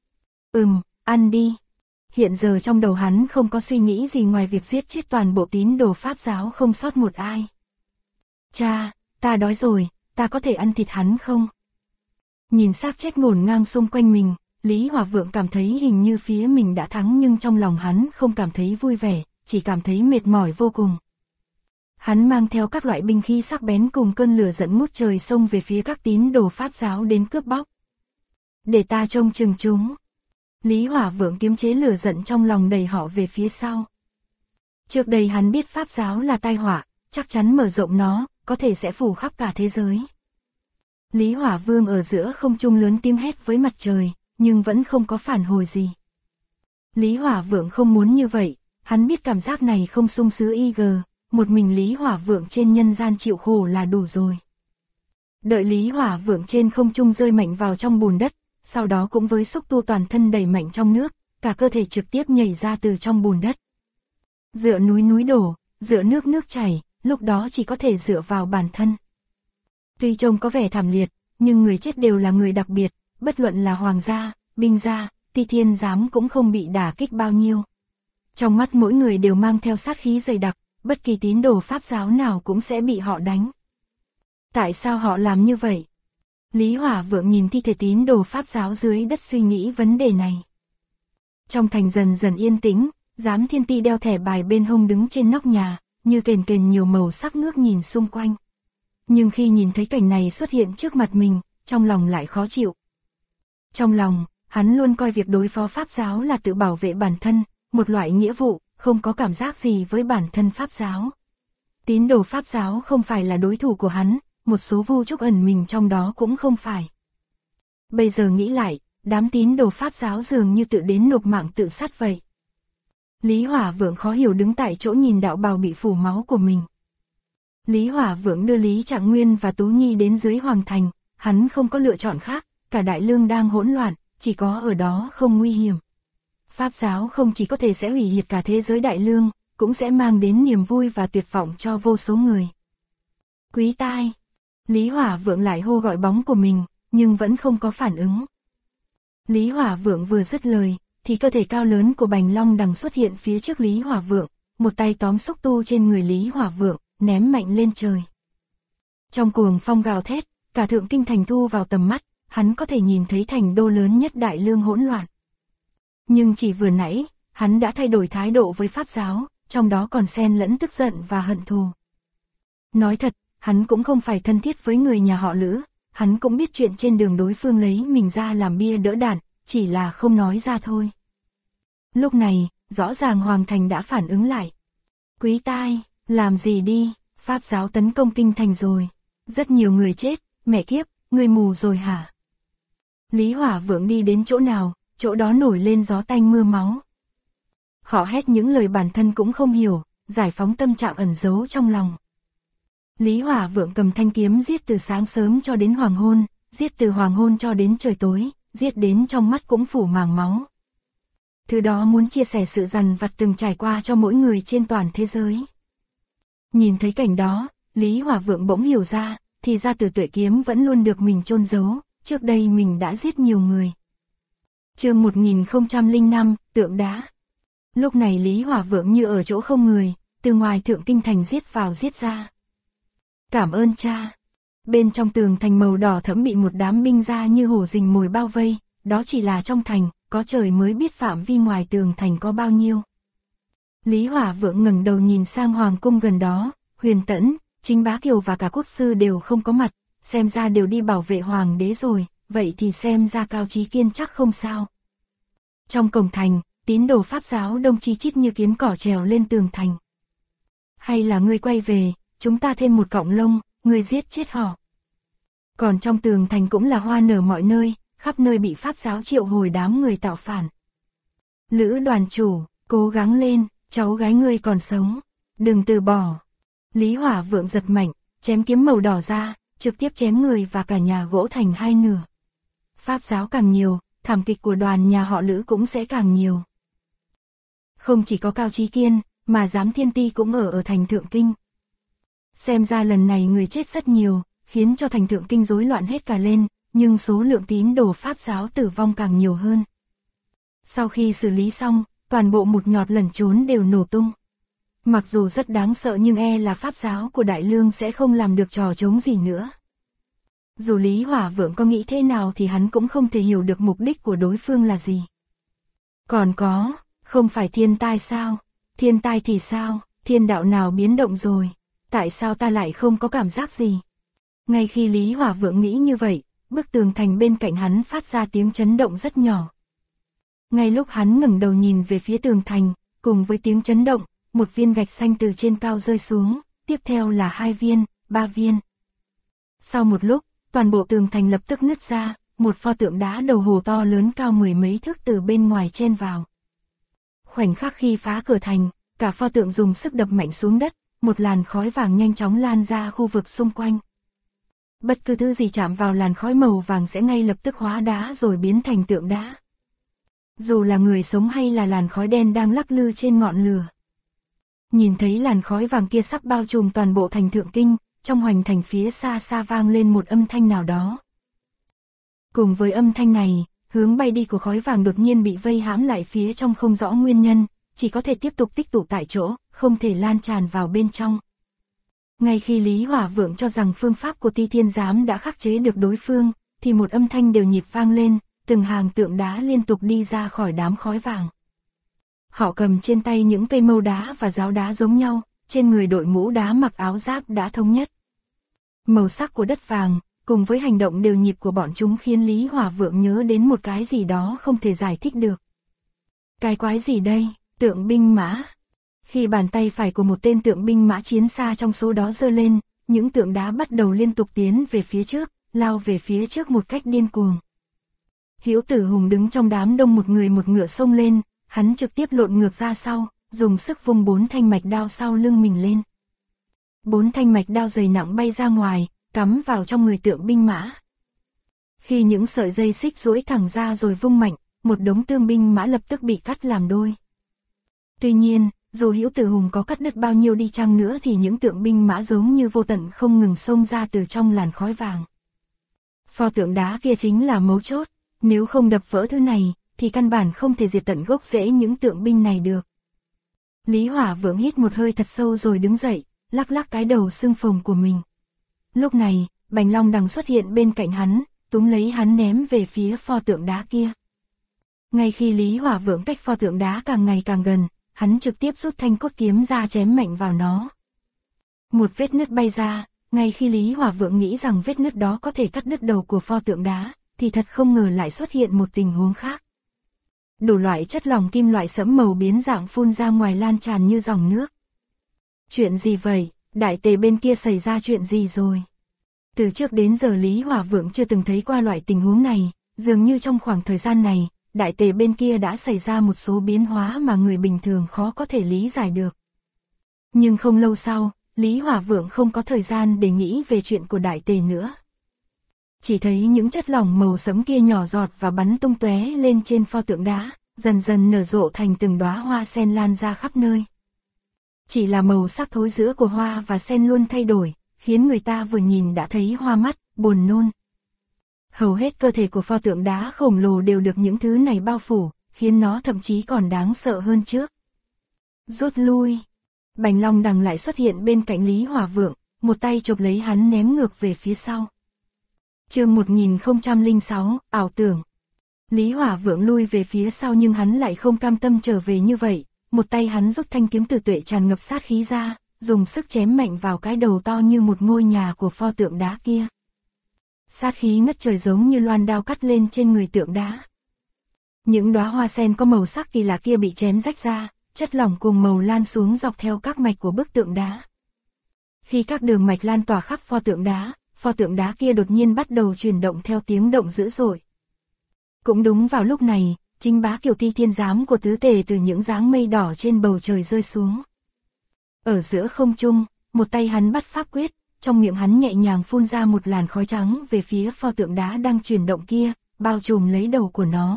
Speaker 1: Ăn đi. Hiện giờ trong đầu hắn không có suy nghĩ gì ngoài việc giết chết toàn bộ tín đồ Pháp giáo không sót một ai. Cha, ta đói rồi, ta có thể ăn thịt hắn không? Nhìn xác chết ngổn ngang xung quanh mình, Lý Hỏa Vượng cảm thấy hình như phía mình đã thắng nhưng trong lòng hắn không cảm thấy vui vẻ, chỉ cảm thấy mệt mỏi vô cùng. Hắn mang theo các loại binh khí sắc bén cùng cơn lửa giận ngút trời xông về phía các tín đồ Pháp giáo đến cướp bóc. Để ta trông chừng chúng. Lý Hỏa Vượng kiềm chế lửa giận trong lòng đẩy họ về phía sau. Trước đây hắn biết Pháp giáo là tai họa, chắc chắn mở rộng nó, có thể sẽ phủ khắp cả thế giới. Lý Hỏa Vương ở giữa không trung lớn tiếng hét với mặt trời, nhưng vẫn không có phản hồi gì. Lý Hỏa Vượng không muốn như vậy, hắn biết cảm giác này không sung sướng một mình Lý Hỏa Vượng trên nhân gian chịu khổ là đủ rồi. Đợi Lý Hỏa Vượng trên không trung rơi mạnh vào trong bùn đất, sau đó cũng với xúc tu toàn thân đẩy mạnh trong nước, cả cơ thể trực tiếp nhảy ra từ trong bùn đất. Dựa núi núi đổ, dựa nước nước chảy, lúc đó chỉ có thể dựa vào bản thân. Tuy trông có vẻ thảm liệt, nhưng người chết đều là người đặc biệt, bất luận là hoàng gia, binh gia, Ti Thiên Giám cũng không bị đả kích bao nhiêu. Trong mắt mỗi người đều mang theo sát khí dày đặc, bất kỳ tín đồ Pháp giáo nào cũng sẽ bị họ đánh. Tại sao họ làm như vậy? Lý Hỏa Vượng nhìn thi thể tín đồ Pháp giáo dưới đất suy nghĩ vấn đề này. Trong thành dần dần yên tĩnh, Giám Thiên Ti đeo thẻ bài bên hông đứng trên nóc nhà, như kền kền nhiều màu sắc nước nhìn xung quanh. Nhưng khi nhìn thấy cảnh này xuất hiện trước mặt mình, trong lòng lại khó chịu. Trong lòng, hắn luôn coi việc đối phó Pháp giáo là tự bảo vệ bản thân, một loại nghĩa vụ, không có cảm giác gì với bản thân Pháp giáo. Tín đồ Pháp giáo không phải là đối thủ của hắn, một số Vu Trúc ẩn mình trong đó cũng không phải. Bây giờ nghĩ lại, đám tín đồ Pháp giáo dường như tự đến nộp mạng tự sát vậy. Lý Hỏa Vượng khó hiểu đứng tại chỗ nhìn đạo bào bị phủ máu của mình. Lý Hỏa Vượng đưa Lý Trạng Nguyên và Tú Nhi đến dưới Hoàng Thành, hắn không có lựa chọn khác, cả Đại Lương đang hỗn loạn, chỉ có ở đó không nguy hiểm. Pháp giáo không chỉ có thể sẽ hủy diệt cả thế giới Đại Lương, cũng sẽ mang đến niềm vui và tuyệt vọng cho vô số người. Quý tai! Lý Hỏa Vượng lại hô gọi bóng của mình, nhưng vẫn không có phản ứng. Lý Hỏa Vượng vừa dứt lời, thì cơ thể cao lớn của Bành Long Đằng xuất hiện phía trước Lý Hỏa Vượng, một tay tóm xúc tu trên người Lý Hỏa Vượng, ném mạnh lên trời. Trong cuồng phong gào thét, cả Thượng Kinh thành thu vào tầm mắt, hắn có thể nhìn thấy thành đô lớn nhất Đại Lương hỗn loạn. Nhưng chỉ vừa nãy, hắn đã thay đổi thái độ với Pháp giáo, trong đó còn xen lẫn tức giận và hận thù. Nói thật, hắn cũng không phải thân thiết với người nhà họ Lữ, hắn cũng biết chuyện trên đường đối phương lấy mình ra làm bia đỡ đạn, chỉ là không nói ra thôi. Lúc này, rõ ràng Hoàng Thành đã phản ứng lại. Quý tai, làm gì đi, Pháp giáo tấn công kinh thành rồi. Rất nhiều người chết, mẹ kiếp, người mù rồi hả? Lý Hỏa Vượng đi đến chỗ nào, chỗ đó nổi lên gió tanh mưa máu. Họ hét những lời bản thân cũng không hiểu, giải phóng tâm trạng ẩn giấu trong lòng. Lý Hỏa Vượng cầm thanh kiếm giết từ sáng sớm cho đến hoàng hôn, giết từ hoàng hôn cho đến trời tối, giết đến trong mắt cũng phủ màng máu. Thứ đó muốn chia sẻ sự dằn vặt từng trải qua cho mỗi người trên toàn thế giới. Nhìn thấy cảnh đó, Lý Hỏa Vượng bỗng hiểu ra, thì ra Tử Tuệ kiếm vẫn luôn được mình chôn giấu, trước đây mình đã giết nhiều người. Chương 1005, tượng đá. Lúc này Lý Hỏa Vượng như ở chỗ không người, từ ngoài Thượng Kinh thành giết vào giết ra. Cảm ơn cha. Bên trong tường thành màu đỏ thẫm bị một đám binh gia như hổ rình mồi bao vây, đó chỉ là trong thành, có trời mới biết phạm vi ngoài tường thành có bao nhiêu. Lý Hỏa Vượng ngẩng đầu nhìn sang hoàng cung gần đó, Huyền Tẫn, Chính Bá Kiều và cả quốc sư đều không có mặt, xem ra đều đi bảo vệ hoàng đế rồi, vậy thì xem ra Cao Chí Kiên chắc không sao. Trong cổng thành, tín đồ Pháp giáo đông chi chít như kiến cỏ trèo lên tường thành. Hay là ngươi quay về, chúng ta thêm một cọng lông, ngươi giết chết họ. Còn trong tường thành cũng là hoa nở mọi nơi, khắp nơi bị Pháp giáo triệu hồi đám người tạo phản. Lữ đoàn chủ, cố gắng lên, cháu gái ngươi còn sống, đừng từ bỏ. Lý Hỏa Vượng giật mạnh, chém kiếm màu đỏ ra, trực tiếp chém người và cả nhà gỗ thành hai nửa. Pháp giáo càng nhiều, thảm kịch của đoàn nhà họ Lữ cũng sẽ càng nhiều. Không chỉ có Cao Chí Kiên, mà Giám Thiên Ti cũng ở thành Thượng Kinh. Xem ra lần này người chết rất nhiều, khiến cho thành Thượng Kinh rối loạn hết cả lên, nhưng số lượng tín đồ Pháp giáo tử vong càng nhiều hơn. Sau khi xử lý xong, toàn bộ một nhọt lẩn trốn đều nổ tung. Mặc dù rất đáng sợ nhưng là Pháp giáo của Đại Lương sẽ không làm được trò trống gì nữa. Dù Lý Hỏa Vượng có nghĩ thế nào thì hắn cũng không thể hiểu được mục đích của đối phương là gì. Còn có, không phải thiên tai sao? Thiên tai thì sao? Thiên đạo nào biến động rồi? Tại sao ta lại không có cảm giác gì? Ngay khi Lý Hỏa Vượng nghĩ như vậy, bức tường thành bên cạnh hắn phát ra tiếng chấn động rất nhỏ. Ngay lúc hắn ngẩng đầu nhìn về phía tường thành, cùng với tiếng chấn động, một viên gạch xanh từ trên cao rơi xuống, tiếp theo là 2 viên, 3 viên. Sau một lúc, toàn bộ tường thành lập tức nứt ra, một pho tượng đá đầu hồ to lớn cao 10 mấy thước từ bên ngoài chen vào. Khoảnh khắc khi phá cửa thành, cả pho tượng dùng sức đập mạnh xuống đất, một làn khói vàng nhanh chóng lan ra khu vực xung quanh. Bất cứ thứ gì chạm vào làn khói màu vàng sẽ ngay lập tức hóa đá rồi biến thành tượng đá. Dù là người sống hay là làn khói đen đang lắc lư trên ngọn lửa. Nhìn thấy làn khói vàng kia sắp bao trùm toàn bộ thành Thượng Kinh, trong hoành thành phía xa xa vang lên một âm thanh nào đó. Cùng với âm thanh này, hướng bay đi của khói vàng đột nhiên bị vây hãm lại phía trong không rõ nguyên nhân, chỉ có thể tiếp tục tích tụ tại chỗ, không thể lan tràn vào bên trong. Ngay khi Lý Hỏa Vượng cho rằng phương pháp của Ti Thiên Giám đã khắc chế được đối phương, thì một âm thanh đều nhịp vang lên, từng hàng tượng đá liên tục đi ra khỏi đám khói vàng. Họ cầm trên tay những cây mâu đá và giáo đá giống nhau, trên người đội mũ đá mặc áo giáp đã thống nhất. Màu sắc của đất vàng, cùng với hành động đều nhịp của bọn chúng khiến Lý Hỏa Vượng nhớ đến một cái gì đó không thể giải thích được. Cái quái gì đây? Tượng binh mã. Khi bàn tay phải của một tên tượng binh mã chiến xa trong số đó giơ lên, những tượng đá bắt đầu liên tục tiến về phía trước, lao về phía trước một cách điên cuồng. Hữu Tử Hùng đứng trong đám đông một người một ngựa xông lên, hắn trực tiếp lộn ngược ra sau, dùng sức vung 4 thanh mạch đao sau lưng mình lên. 4 thanh mạch đao dày nặng bay ra ngoài, cắm vào trong người tượng binh mã. Khi những sợi dây xích duỗi thẳng ra rồi vung mạnh, một đống tượng binh mã lập tức bị cắt làm đôi. Tuy nhiên, dù Hữu Tử Hùng có cắt đứt bao nhiêu đi chăng nữa thì những tượng binh mã giống như vô tận không ngừng xông ra từ trong làn khói vàng. Pho tượng đá kia chính là mấu chốt, nếu không đập vỡ thứ này, thì căn bản không thể diệt tận gốc rễ những tượng binh này được. Lý Hỏa Vượng hít một hơi thật sâu rồi đứng dậy, lắc lắc cái đầu xương phồng của mình. Lúc này, Bành Long Đằng xuất hiện bên cạnh hắn, túm lấy hắn ném về phía pho tượng đá kia. Ngay khi Lý Hỏa Vượng cách pho tượng đá càng ngày càng gần, hắn trực tiếp rút thanh cốt kiếm ra chém mạnh vào nó. Một vết nứt bay ra, ngay khi Lý Hỏa Vượng nghĩ rằng vết nứt đó có thể cắt đứt đầu của pho tượng đá, thì thật không ngờ lại xuất hiện một tình huống khác. Đủ loại chất lỏng kim loại sẫm màu biến dạng phun ra ngoài lan tràn như dòng nước. Chuyện gì vậy? Đại tề bên kia xảy ra chuyện gì rồi? Từ trước đến giờ Lý Hỏa Vượng chưa từng thấy qua loại tình huống này, dường như trong khoảng thời gian này, đại tề bên kia đã xảy ra một số biến hóa mà người bình thường khó có thể lý giải được. Nhưng không lâu sau, Lý Hỏa Vượng không có thời gian để nghĩ về chuyện của đại tề nữa. Chỉ thấy những chất lỏng màu sẫm kia nhỏ giọt và bắn tung tóe lên trên pho tượng đá, dần dần nở rộ thành từng đóa hoa sen lan ra khắp nơi. Chỉ là màu sắc thối giữa của hoa và sen luôn thay đổi, khiến người ta vừa nhìn đã thấy hoa mắt, buồn nôn. Hầu hết cơ thể của pho tượng đá khổng lồ đều được những thứ này bao phủ, khiến nó thậm chí còn đáng sợ hơn trước. Rút lui. Bành Long Đằng lại xuất hiện bên cạnh Lý Hỏa Vượng, một tay chụp lấy hắn ném ngược về phía sau. Chương 1006, ảo tưởng. Lý Hỏa Vượng lui về phía sau nhưng hắn lại không cam tâm trở về như vậy, một tay hắn rút thanh kiếm tử tuệ tràn ngập sát khí ra, dùng sức chém mạnh vào cái đầu to như một ngôi nhà của pho tượng đá kia. Sát khí ngất trời giống như loan đao cắt lên trên người tượng đá. Những đóa hoa sen có màu sắc kỳ lạ kia bị chém rách ra, chất lỏng cùng màu lan xuống dọc theo các mạch của bức tượng đá. Khi các đường mạch lan tỏa khắp pho tượng đá kia đột nhiên bắt đầu chuyển động theo tiếng động dữ dội. Cũng đúng vào lúc này, chính bá Kiều Ti Thiên Giám của tứ tề từ những dáng mây đỏ trên bầu trời rơi xuống. Ở giữa không trung, một tay hắn bắt pháp quyết, trong miệng hắn nhẹ nhàng phun ra một làn khói trắng về phía pho tượng đá đang chuyển động kia, bao trùm lấy đầu của nó.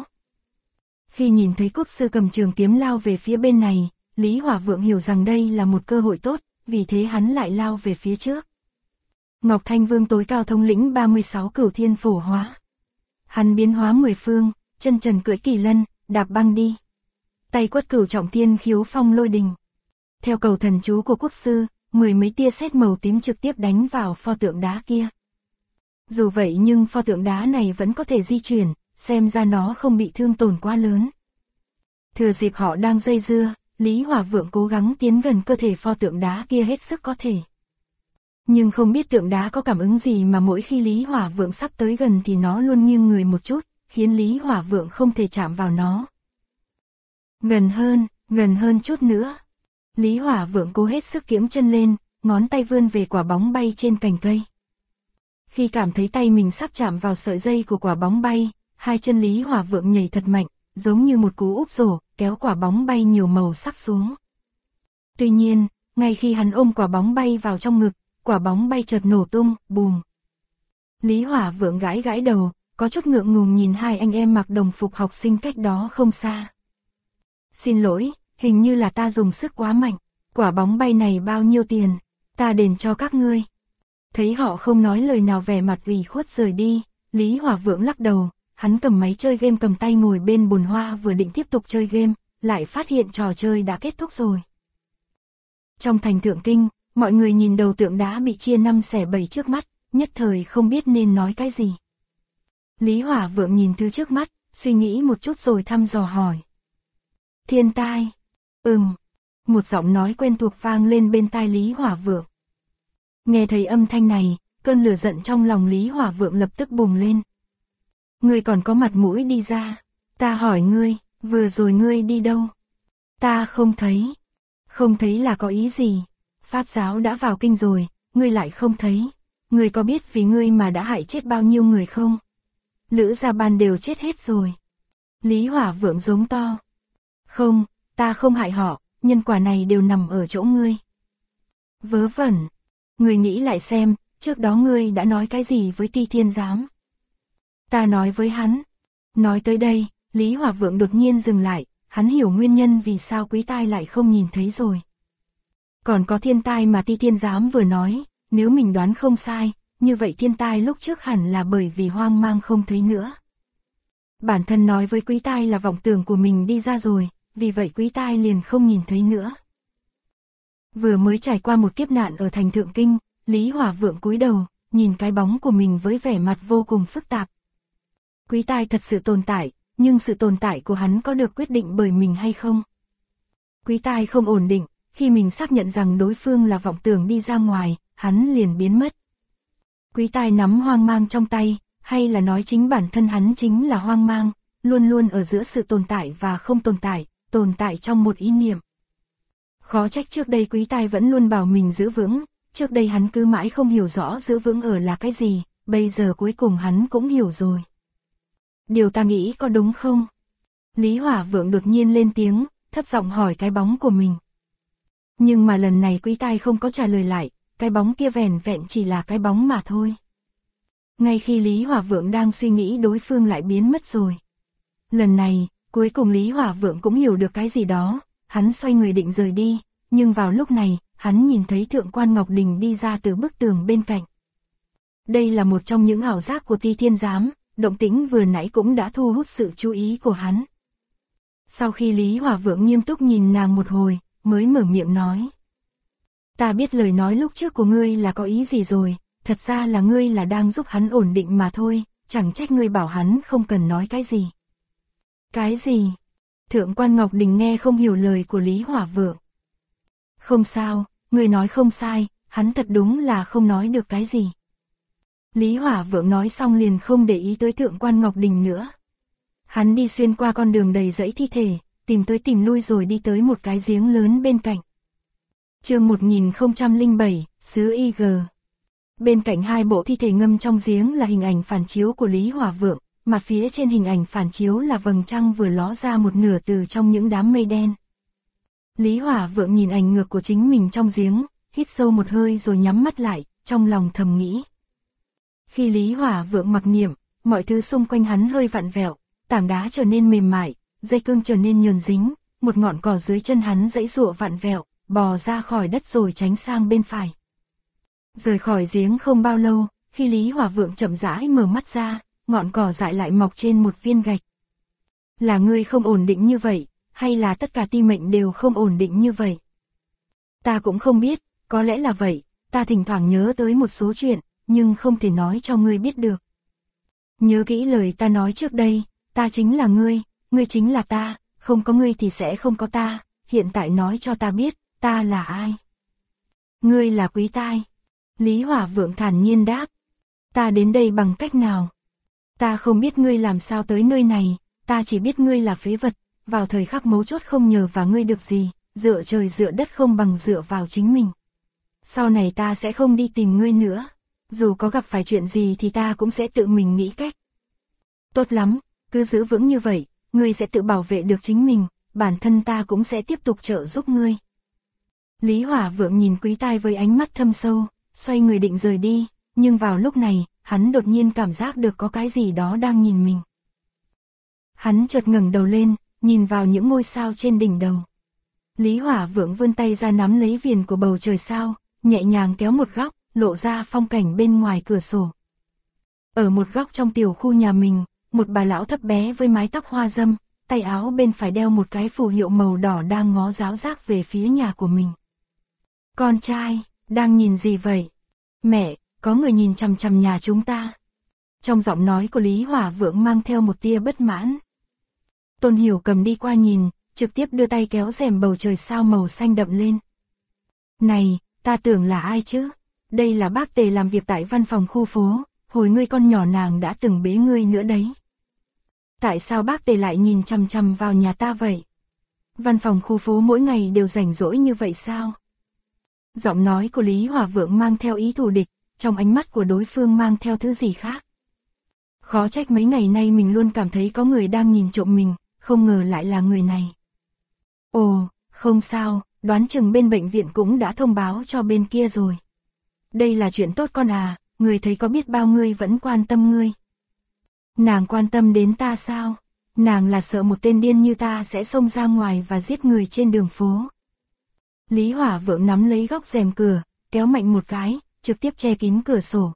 Speaker 1: Khi nhìn thấy quốc sư cầm trường kiếm lao về phía bên này, Lý Hỏa Vượng hiểu rằng đây là một cơ hội tốt, vì thế hắn lại lao về phía trước. Ngọc Thanh Vương tối cao thống lĩnh 36 cửu thiên phổ hóa. Hắn biến hóa 10 phương, chân trần cưỡi kỳ lân, đạp băng đi. Tay quất cửu trọng thiên khiếu phong lôi đình. Theo cầu thần chú của quốc sư, 10 mấy tia sét màu tím trực tiếp đánh vào pho tượng đá kia. Dù vậy nhưng pho tượng đá này vẫn có thể di chuyển, xem ra nó không bị thương tổn quá lớn. Thừa dịp họ đang dây dưa, Lý Hỏa Vượng cố gắng tiến gần cơ thể pho tượng đá kia hết sức có thể. Nhưng không biết tượng đá có cảm ứng gì mà mỗi khi Lý Hỏa Vượng sắp tới gần thì nó luôn nghiêng người một chút, khiến Lý Hỏa Vượng không thể chạm vào nó. Gần hơn chút nữa. Lý Hỏa Vượng cố hết sức kiễng chân lên, ngón tay vươn về quả bóng bay trên cành cây. Khi cảm thấy tay mình sắp chạm vào sợi dây của quả bóng bay, hai chân Lý Hỏa Vượng nhảy thật mạnh, giống như một cú úp rổ, kéo quả bóng bay nhiều màu sắc xuống. Tuy nhiên, ngay khi hắn ôm quả bóng bay vào trong ngực, quả bóng bay chợt nổ tung, bùm. Lý Hỏa Vượng gãi gãi đầu, có chút ngượng ngùng nhìn hai anh em mặc đồng phục học sinh cách đó không xa. Xin lỗi, hình như là ta dùng sức quá mạnh, quả bóng bay này bao nhiêu tiền, ta đền cho các ngươi. Thấy họ không nói lời nào vẻ mặt ủy khuất rời đi, Lý Hỏa Vượng lắc đầu, hắn cầm máy chơi game cầm tay ngồi bên bồn hoa vừa định tiếp tục chơi game, lại phát hiện trò chơi đã kết thúc rồi. Trong thành Thượng Kinh, mọi người nhìn đầu tượng đá bị chia 5 xẻ 7 trước mắt, nhất thời không biết nên nói cái gì. Lý Hỏa Vượng nhìn thứ trước mắt, suy nghĩ một chút rồi thăm dò hỏi. Thiên tai. Một giọng nói quen thuộc vang lên bên tai Lý Hỏa Vượng. Nghe thấy âm thanh này, cơn lửa giận trong lòng Lý Hỏa Vượng lập tức bùng lên. Ngươi còn có mặt mũi đi ra. Ta hỏi ngươi, vừa rồi ngươi đi đâu? Ta không thấy. Không thấy là có ý gì? Pháp giáo đã vào kinh rồi, ngươi lại không thấy. Ngươi có biết vì ngươi mà đã hại chết bao nhiêu người không? Lữ Gia Ban đều chết hết rồi. Lý Hỏa Vượng giống to. Không, ta không hại họ, nhân quả này đều nằm ở chỗ ngươi. Vớ vẩn, ngươi nghĩ lại xem, trước đó ngươi đã nói cái gì với Ti Thiên Giám? Ta nói với hắn. Nói tới đây, Lý Hỏa Vượng đột nhiên dừng lại, hắn hiểu nguyên nhân vì sao Quý Tai lại không nhìn thấy rồi. Còn có thiên tai mà Ti Thiên Giám vừa nói, nếu mình đoán không sai, như vậy thiên tai lúc trước hẳn là bởi vì hoang mang không thấy nữa. Bản thân nói với Quý Tai là vọng tưởng của mình đi ra rồi, vì vậy Quý Tai liền không nhìn thấy nữa. Vừa mới trải qua một kiếp nạn ở thành Thượng Kinh, Lý Hỏa Vượng cúi đầu, nhìn cái bóng của mình với vẻ mặt vô cùng phức tạp. Quý Tai thật sự tồn tại, nhưng sự tồn tại của hắn có được quyết định bởi mình hay không? Quý Tai không ổn định, khi mình xác nhận rằng đối phương là vọng tưởng đi ra ngoài, hắn liền biến mất. Quý Tai nắm hoang mang trong tay, hay là nói chính bản thân hắn chính là hoang mang, luôn luôn ở giữa sự tồn tại và không tồn tại trong một ý niệm. Khó trách trước đây Quý Tai vẫn luôn bảo mình giữ vững, trước đây hắn cứ mãi không hiểu rõ giữ vững ở là cái gì, bây giờ cuối cùng hắn cũng hiểu rồi. Điều ta nghĩ có đúng không? Lý Hỏa Vượng đột nhiên lên tiếng, thấp giọng hỏi cái bóng của mình. Nhưng mà lần này Quý Tai không có trả lời lại, cái bóng kia vẻn vẹn chỉ là cái bóng mà thôi. Ngay khi Lý Hỏa Vượng đang suy nghĩ đối phương lại biến mất rồi. Lần này, cuối cùng Lý Hỏa Vượng cũng hiểu được cái gì đó, hắn xoay người định rời đi, nhưng vào lúc này, hắn nhìn thấy Thượng quan Ngọc Đình đi ra từ bức tường bên cạnh. Đây là một trong những ảo giác của Ti Thiên Giám, động tĩnh vừa nãy cũng đã thu hút sự chú ý của hắn. Sau khi Lý Hỏa Vượng nghiêm túc nhìn nàng một hồi, mới mở miệng nói. Ta biết lời nói lúc trước của ngươi là có ý gì rồi, thật ra là ngươi là đang giúp hắn ổn định mà thôi, chẳng trách ngươi bảo hắn không cần nói cái gì. Cái gì? Thượng quan Ngọc Đình nghe không hiểu lời của Lý Hỏa Vượng. Không sao, ngươi nói không sai, hắn thật đúng là không nói được cái gì. Lý Hỏa Vượng nói xong liền không để ý tới Thượng quan Ngọc Đình nữa. Hắn đi xuyên qua con đường đầy rẫy thi thể, tìm tới tìm lui rồi đi tới một cái giếng lớn bên cạnh. Chương 1007, xứ IG. Bên cạnh hai bộ thi thể ngâm trong giếng là hình ảnh phản chiếu của Lý Hỏa Vượng, mà phía trên hình ảnh phản chiếu là vầng trăng vừa ló ra một nửa từ trong những đám mây đen. Lý Hỏa Vượng nhìn ảnh ngược của chính mình trong giếng, hít sâu một hơi rồi nhắm mắt lại, trong lòng thầm nghĩ. Khi Lý Hỏa Vượng mặc niệm, mọi thứ xung quanh hắn hơi vặn vẹo, tảng đá trở nên mềm mại, dây cương trở nên nhờn dính, một ngọn cỏ dưới chân hắn giãy giụa vặn vẹo, bò ra khỏi đất rồi tránh sang bên phải. Rời khỏi giếng không bao lâu, khi Lý Hỏa Vượng chậm rãi mở mắt ra, ngọn cỏ dại lại mọc trên một viên gạch. Là ngươi không ổn định như vậy, hay là tất cả ti mệnh đều không ổn định như vậy? Ta cũng không biết, có lẽ là vậy, ta thỉnh thoảng nhớ tới một số chuyện, nhưng không thể nói cho ngươi biết được. Nhớ kỹ lời ta nói trước đây, ta chính là ngươi chính là ta, không có ngươi thì sẽ không có ta, hiện tại nói cho ta biết, ta là ai? Ngươi là Quý Tai. Lý Hỏa Vượng thản nhiên đáp. Ta đến đây bằng cách nào? Ta không biết ngươi làm sao tới nơi này, ta chỉ biết ngươi là phế vật, vào thời khắc mấu chốt không nhờ vào ngươi được gì, dựa trời dựa đất không bằng dựa vào chính mình. Sau này ta sẽ không đi tìm ngươi nữa, dù có gặp phải chuyện gì thì ta cũng sẽ tự mình nghĩ cách. Tốt lắm, cứ giữ vững như vậy, ngươi sẽ tự bảo vệ được chính mình, bản thân ta cũng sẽ tiếp tục trợ giúp ngươi. Lý Hỏa Vượng nhìn Quý Tai với ánh mắt thâm sâu, xoay người định rời đi, nhưng vào lúc này, hắn đột nhiên cảm giác được có cái gì đó đang nhìn mình. Hắn chợt ngẩng đầu lên, nhìn vào những ngôi sao trên đỉnh đầu. Lý Hỏa Vượng vươn tay ra nắm lấy viền của bầu trời sao, nhẹ nhàng kéo một góc, lộ ra phong cảnh bên ngoài cửa sổ. Ở một góc trong tiểu khu nhà mình, một bà lão thấp bé với mái tóc hoa râm, tay áo bên phải đeo một cái phù hiệu màu đỏ đang ngó giáo giác về phía nhà của mình. Con trai, đang nhìn gì vậy? Mẹ, có người nhìn chằm chằm nhà chúng ta. Trong giọng nói của Lý Hỏa Vượng mang theo một tia bất mãn. Tôn Hiểu Cầm đi qua nhìn, trực tiếp đưa tay kéo rèm bầu trời sao màu xanh đậm lên. Này, ta tưởng là ai chứ? Đây là bác Tề làm việc tại văn phòng khu phố, hồi ngươi con nhỏ nàng đã từng bế ngươi nữa đấy. Tại sao bác Tề lại nhìn chằm chằm vào nhà ta vậy? Văn phòng khu phố mỗi ngày đều rảnh rỗi như vậy sao? Giọng nói của Lý Hỏa Vượng mang theo ý thù địch, trong ánh mắt của đối phương mang theo thứ gì khác. Khó trách mấy ngày nay mình luôn cảm thấy có người đang nhìn trộm mình, không ngờ lại là người này. Ồ, không sao, đoán chừng bên bệnh viện cũng đã thông báo cho bên kia rồi. Đây là chuyện tốt con à, người thấy có biết bao ngươi vẫn quan tâm ngươi. Nàng quan tâm đến ta sao? Nàng là sợ một tên điên như ta sẽ xông ra ngoài và giết người trên đường phố. Lý Hỏa Vượng nắm lấy góc rèm cửa, kéo mạnh một cái, trực tiếp che kín cửa sổ.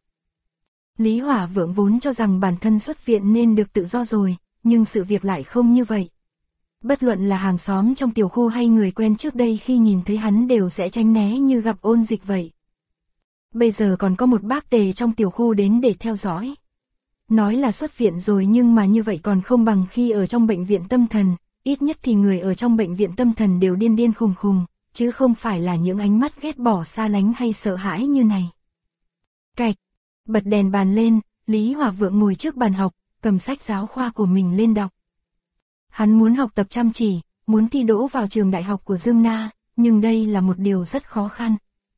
Speaker 1: Lý Hỏa Vượng vốn cho rằng bản thân xuất viện nên được tự do rồi, nhưng sự việc lại không như vậy. Bất luận là hàng xóm trong tiểu khu hay người quen trước đây khi nhìn thấy hắn đều sẽ tránh né như gặp ôn dịch vậy. Bây giờ còn có một bác tề trong tiểu khu đến để theo dõi. Nói là xuất viện rồi nhưng mà như vậy còn không bằng khi ở trong bệnh viện tâm thần, ít nhất thì người ở trong bệnh viện tâm thần đều điên điên khùng khùng, chứ không phải là những ánh mắt ghét bỏ xa lánh hay sợ hãi như này. Cạch, bật đèn bàn lên, Lý Hỏa Vượng ngồi trước bàn học, cầm sách giáo khoa của mình lên đọc. Hắn muốn học tập chăm chỉ, muốn thi đỗ vào trường đại học của Dương Na, nhưng đây là một điều rất khó khăn.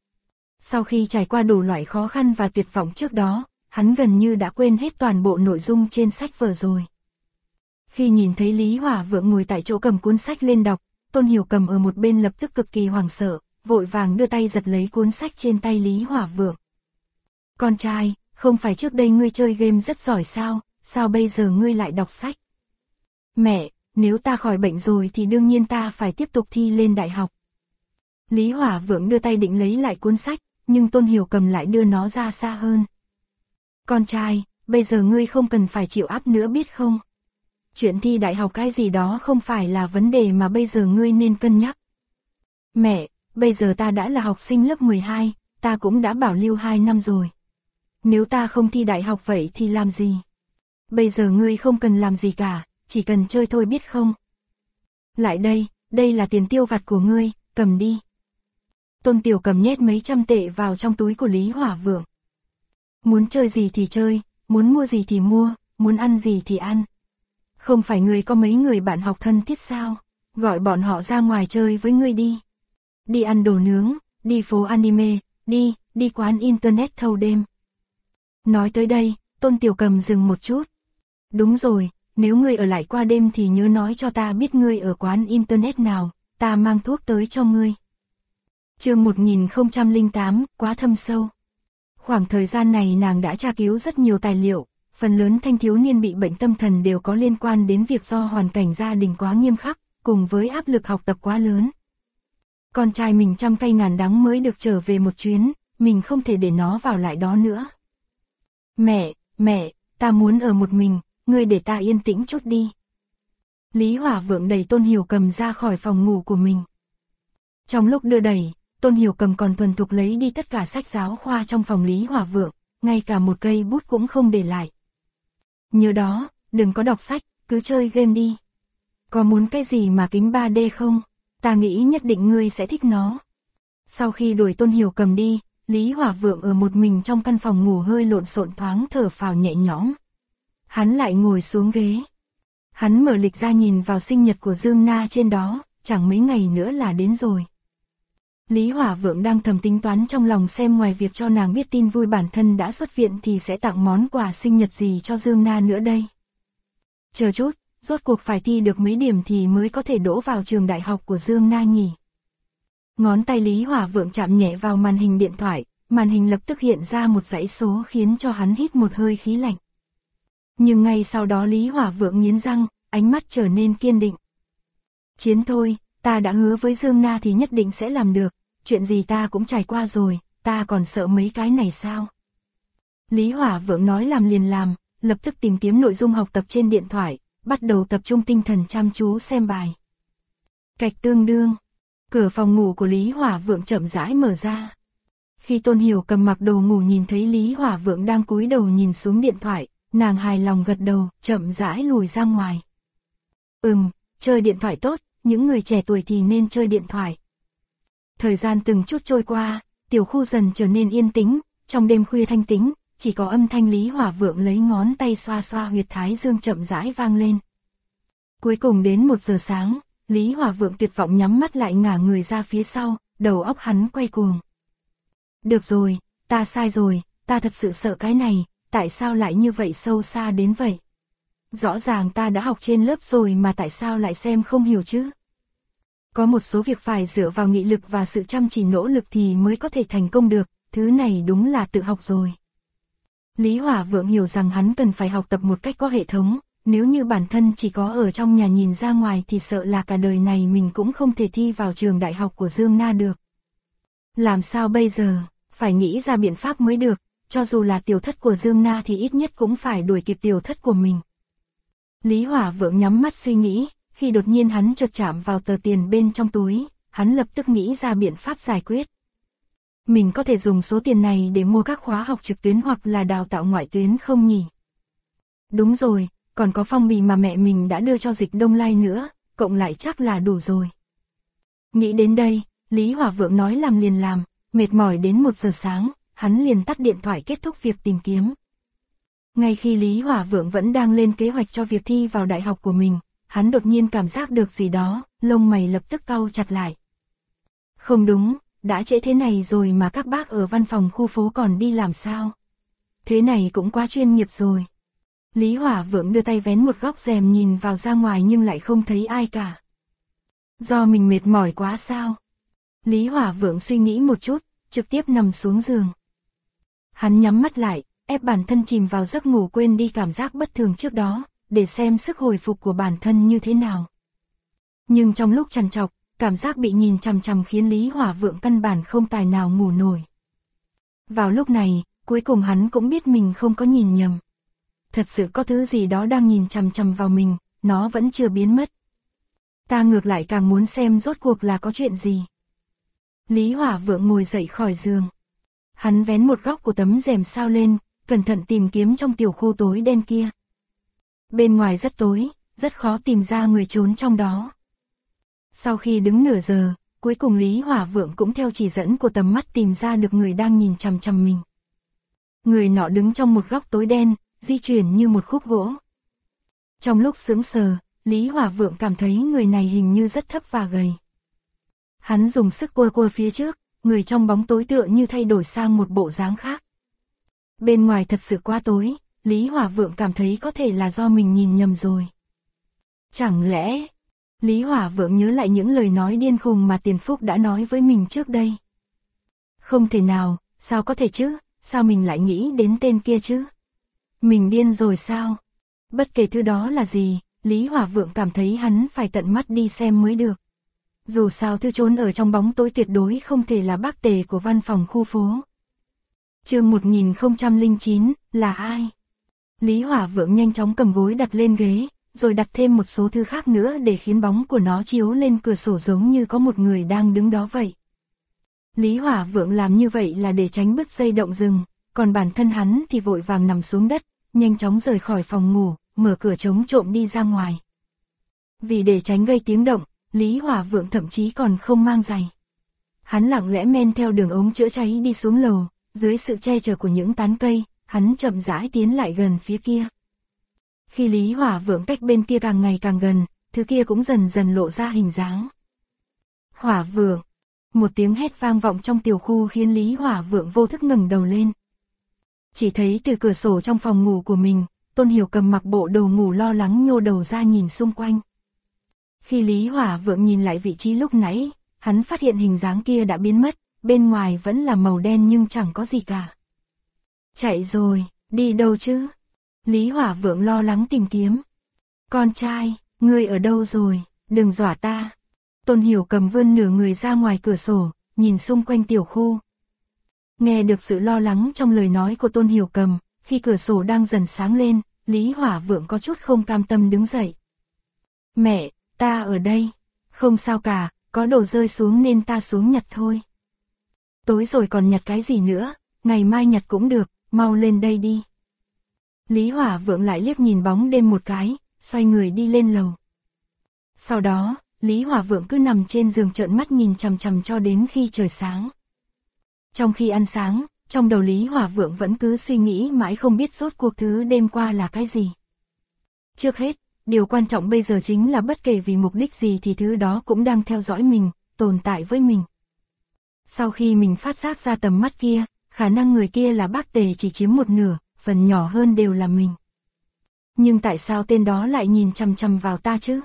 Speaker 1: Sau khi trải qua đủ loại khó khăn và tuyệt vọng trước đó, hắn gần như đã quên hết toàn bộ nội dung trên sách vở rồi. Khi nhìn thấy Lý Hỏa Vượng ngồi tại chỗ cầm cuốn sách lên đọc, Tôn Hiểu Cầm ở một bên lập tức cực kỳ hoảng sợ, vội vàng đưa tay giật lấy cuốn sách trên tay Lý Hỏa Vượng. Con trai, không phải trước đây ngươi chơi game rất giỏi sao bây giờ ngươi lại đọc sách? Mẹ, nếu ta khỏi bệnh rồi thì đương nhiên ta phải tiếp tục thi lên đại học. Lý Hỏa Vượng đưa tay định lấy lại cuốn sách, nhưng Tôn Hiểu Cầm lại đưa nó ra xa hơn. Con trai, bây giờ ngươi không cần phải chịu áp nữa biết không? Chuyện thi đại học cái gì đó không phải là vấn đề mà bây giờ ngươi nên cân nhắc. Mẹ, bây giờ ta đã là học sinh lớp 12, ta cũng đã bảo lưu 2 năm rồi. Nếu ta không thi đại học vậy thì làm gì? Bây giờ ngươi không cần làm gì cả, chỉ cần chơi thôi biết không? Lại đây là tiền tiêu vặt của ngươi, cầm đi. Tôn Tiểu Cầm nhét mấy trăm tệ vào trong túi của Lý Hỏa Vượng. Muốn chơi gì thì chơi, muốn mua gì thì mua, muốn ăn gì thì ăn. Không phải ngươi có mấy người bạn học thân thiết sao? Gọi bọn họ ra ngoài chơi với ngươi đi. Đi ăn đồ nướng, đi phố anime, đi quán internet thâu đêm. Nói tới đây, Tôn Tiểu Cầm dừng một chút. Đúng rồi, nếu ngươi ở lại qua đêm thì nhớ nói cho ta biết ngươi ở quán internet nào, ta mang thuốc tới cho ngươi. Chương 1008, quá thâm sâu. Khoảng thời gian này nàng đã tra cứu rất nhiều tài liệu, phần lớn thanh thiếu niên bị bệnh tâm thần đều có liên quan đến việc do hoàn cảnh gia đình quá nghiêm khắc, cùng với áp lực học tập quá lớn. Con trai mình trăm cay ngàn đắng mới được trở về một chuyến, mình không thể để nó vào lại đó nữa. Mẹ, ta muốn ở một mình, ngươi để ta yên tĩnh chút đi. Lý Hỏa Vượng đẩy Tôn Hiểu Cầm ra khỏi phòng ngủ của mình. Trong lúc đưa đẩy, Tôn Hiểu Cầm còn thuần thục lấy đi tất cả sách giáo khoa trong phòng Lý Hỏa Vượng, ngay cả một cây bút cũng không để lại. Nhớ đó, đừng có đọc sách, cứ chơi game đi. Có muốn cái gì mà kính 3D không? Ta nghĩ nhất định ngươi sẽ thích nó. Sau khi đuổi Tôn Hiểu Cầm đi, Lý Hỏa Vượng ở một mình trong căn phòng ngủ hơi lộn xộn thoáng thở phào nhẹ nhõm. Hắn lại ngồi xuống ghế. Hắn mở lịch ra nhìn vào sinh nhật của Dương Na trên đó, chẳng mấy ngày nữa là đến rồi. Lý Hỏa Vượng đang thầm tính toán trong lòng xem ngoài việc cho nàng biết tin vui bản thân đã xuất viện thì sẽ tặng món quà sinh nhật gì cho Dương Na nữa đây. Chờ chút, rốt cuộc phải thi được mấy điểm thì mới có thể đỗ vào trường đại học của Dương Na nhỉ. Ngón tay Lý Hỏa Vượng chạm nhẹ vào màn hình điện thoại, màn hình lập tức hiện ra một dãy số khiến cho hắn hít một hơi khí lạnh. Nhưng ngay sau đó Lý Hỏa Vượng nghiến răng, ánh mắt trở nên kiên định. Chiến thôi, ta đã hứa với Dương Na thì nhất định sẽ làm được, chuyện gì ta cũng trải qua rồi, ta còn sợ mấy cái này sao? Lý Hỏa Vượng nói làm liền làm, lập tức tìm kiếm nội dung học tập trên điện thoại, bắt đầu tập trung tinh thần chăm chú xem bài. Cạch tương đương, cửa phòng ngủ của Lý Hỏa Vượng chậm rãi mở ra. Khi Tôn Hiểu Cầm mặc đồ ngủ nhìn thấy Lý Hỏa Vượng đang cúi đầu nhìn xuống điện thoại, nàng hài lòng gật đầu, chậm rãi lùi ra ngoài. Chơi điện thoại tốt, những người trẻ tuổi thì nên chơi điện thoại. Thời gian từng chút trôi qua, tiểu khu dần trở nên yên tĩnh, trong đêm khuya thanh tĩnh, chỉ có âm thanh Lý Hỏa Vượng lấy ngón tay xoa xoa huyệt thái dương chậm rãi vang lên. Cuối cùng đến 1 giờ sáng, Lý Hỏa Vượng tuyệt vọng nhắm mắt lại ngả người ra phía sau, đầu óc hắn quay cuồng. Được rồi, ta sai rồi, ta thật sự sợ cái này, tại sao lại như vậy sâu xa đến vậy? Rõ ràng ta đã học trên lớp rồi mà tại sao lại xem không hiểu chứ? Có một số việc phải dựa vào nghị lực và sự chăm chỉ nỗ lực thì mới có thể thành công được, thứ này đúng là tự học rồi. Lý Hỏa Vượng hiểu rằng hắn cần phải học tập một cách có hệ thống, nếu như bản thân chỉ có ở trong nhà nhìn ra ngoài thì sợ là cả đời này mình cũng không thể thi vào trường đại học của Dương Na được. Làm sao bây giờ, phải nghĩ ra biện pháp mới được, cho dù là tiểu thất của Dương Na thì ít nhất cũng phải đuổi kịp tiểu thất của mình. Lý Hỏa Vượng nhắm mắt suy nghĩ, khi đột nhiên hắn chợt chạm vào tờ tiền bên trong túi, hắn lập tức nghĩ ra biện pháp giải quyết. Mình có thể dùng số tiền này để mua các khóa học trực tuyến hoặc là đào tạo ngoại tuyến không nhỉ? Đúng rồi, còn có phong bì mà mẹ mình đã đưa cho Dịch Đông Lai nữa, cộng lại chắc là đủ rồi. Nghĩ đến đây, Lý Hỏa Vượng nói làm liền làm, mệt mỏi đến 1 giờ sáng, hắn liền tắt điện thoại kết thúc việc tìm kiếm. Ngay khi Lý Hỏa Vượng vẫn đang lên kế hoạch cho việc thi vào đại học của mình, hắn đột nhiên cảm giác được gì đó, lông mày lập tức cau chặt lại. Không đúng, đã trễ thế này rồi mà các bác ở văn phòng khu phố còn đi làm sao? Thế này cũng quá chuyên nghiệp rồi. Lý Hỏa Vượng đưa tay vén một góc rèm nhìn vào ra ngoài nhưng lại không thấy ai cả. Do mình mệt mỏi quá sao? Lý Hỏa Vượng suy nghĩ một chút, trực tiếp nằm xuống giường. Hắn nhắm mắt lại, ép bản thân chìm vào giấc ngủ quên đi cảm giác bất thường trước đó, để xem sức hồi phục của bản thân như thế nào. Nhưng trong lúc trằn trọc, cảm giác bị nhìn chằm chằm khiến Lý Hỏa Vượng căn bản không tài nào ngủ nổi. Vào lúc này, cuối cùng hắn cũng biết mình không có nhìn nhầm. Thật sự có thứ gì đó đang nhìn chằm chằm vào mình, nó vẫn chưa biến mất. Ta ngược lại càng muốn xem rốt cuộc là có chuyện gì. Lý Hỏa Vượng ngồi dậy khỏi giường. Hắn vén một góc của tấm rèm sao lên, cẩn thận tìm kiếm trong tiểu khu tối đen kia. Bên ngoài rất tối, rất khó tìm ra người trốn trong đó. Sau khi đứng nửa giờ, cuối cùng Lý Hỏa Vượng cũng theo chỉ dẫn của tầm mắt tìm ra được người đang nhìn chằm chằm mình. Người nọ đứng trong một góc tối đen, di chuyển như một khúc gỗ. Trong lúc sững sờ, Lý Hỏa Vượng cảm thấy người này hình như rất thấp và gầy. Hắn dùng sức quơ phía trước, người trong bóng tối tựa như thay đổi sang một bộ dáng khác. Bên ngoài thật sự quá tối, Lý Hỏa Vượng cảm thấy có thể là do mình nhìn nhầm rồi. Chẳng lẽ... Lý Hỏa Vượng nhớ lại những lời nói điên khùng mà Tiền Phúc đã nói với mình trước đây. Không thể nào, sao có thể chứ, sao mình lại nghĩ đến tên kia chứ? Mình điên rồi sao? Bất kể thứ đó là gì, Lý Hỏa Vượng cảm thấy hắn phải tận mắt đi xem mới được. Dù sao thứ trốn ở trong bóng tối tuyệt đối không thể là bác tề của văn phòng khu phố. Chương 1009, là ai? Lý Hỏa Vượng nhanh chóng cầm gối đặt lên ghế, rồi đặt thêm một số thứ khác nữa để khiến bóng của nó chiếu lên cửa sổ giống như có một người đang đứng đó vậy. Lý Hỏa Vượng làm như vậy là để tránh bứt dây động rừng, còn bản thân hắn thì vội vàng nằm xuống đất, nhanh chóng rời khỏi phòng ngủ, mở cửa chống trộm đi ra ngoài. Vì để tránh gây tiếng động, Lý Hỏa Vượng thậm chí còn không mang giày. Hắn lặng lẽ men theo đường ống chữa cháy đi xuống lầu, dưới sự che chở của những tán cây, hắn chậm rãi tiến lại gần phía kia. Khi Lý Hỏa Vượng cách bên kia càng ngày càng gần, thứ kia cũng dần dần lộ ra hình dáng. Hỏa Vượng! Một tiếng hét vang vọng trong tiểu khu khiến Lý Hỏa Vượng vô thức ngẩng đầu lên. Chỉ thấy từ cửa sổ trong phòng ngủ của mình, Tôn Hiểu Cầm mặc bộ đồ ngủ lo lắng nhô đầu ra nhìn xung quanh. Khi Lý Hỏa Vượng nhìn lại vị trí lúc nãy, hắn phát hiện hình dáng kia đã biến mất, bên ngoài vẫn là màu đen nhưng chẳng có gì cả. Chạy rồi, đi đâu chứ? Lý Hỏa Vượng lo lắng tìm kiếm. Con trai, ngươi ở đâu rồi, đừng dọa ta. Tôn Hiểu Cầm vươn nửa người ra ngoài cửa sổ, nhìn xung quanh tiểu khu. Nghe được sự lo lắng trong lời nói của Tôn Hiểu Cầm, khi cửa sổ đang dần sáng lên, Lý Hỏa Vượng có chút không cam tâm đứng dậy. Mẹ, ta ở đây. Không sao cả, có đồ rơi xuống nên ta xuống nhặt thôi. Tối rồi còn nhặt cái gì nữa, ngày mai nhặt cũng được, mau lên đây đi. Lý Hỏa Vượng lại liếc nhìn bóng đêm một cái, xoay người đi lên lầu. Sau đó, Lý Hỏa Vượng cứ nằm trên giường trợn mắt nhìn chằm chằm cho đến khi trời sáng. Trong khi ăn sáng, trong đầu Lý Hỏa Vượng vẫn cứ suy nghĩ mãi không biết rốt cuộc thứ đêm qua là cái gì. Trước hết, điều quan trọng bây giờ chính là bất kể vì mục đích gì thì thứ đó cũng đang theo dõi mình, tồn tại với mình. Sau khi mình phát giác ra tầm mắt kia, khả năng người kia là bác tề chỉ chiếm một nửa, phần nhỏ hơn đều là mình. Nhưng tại sao tên đó lại nhìn chằm chằm vào ta chứ?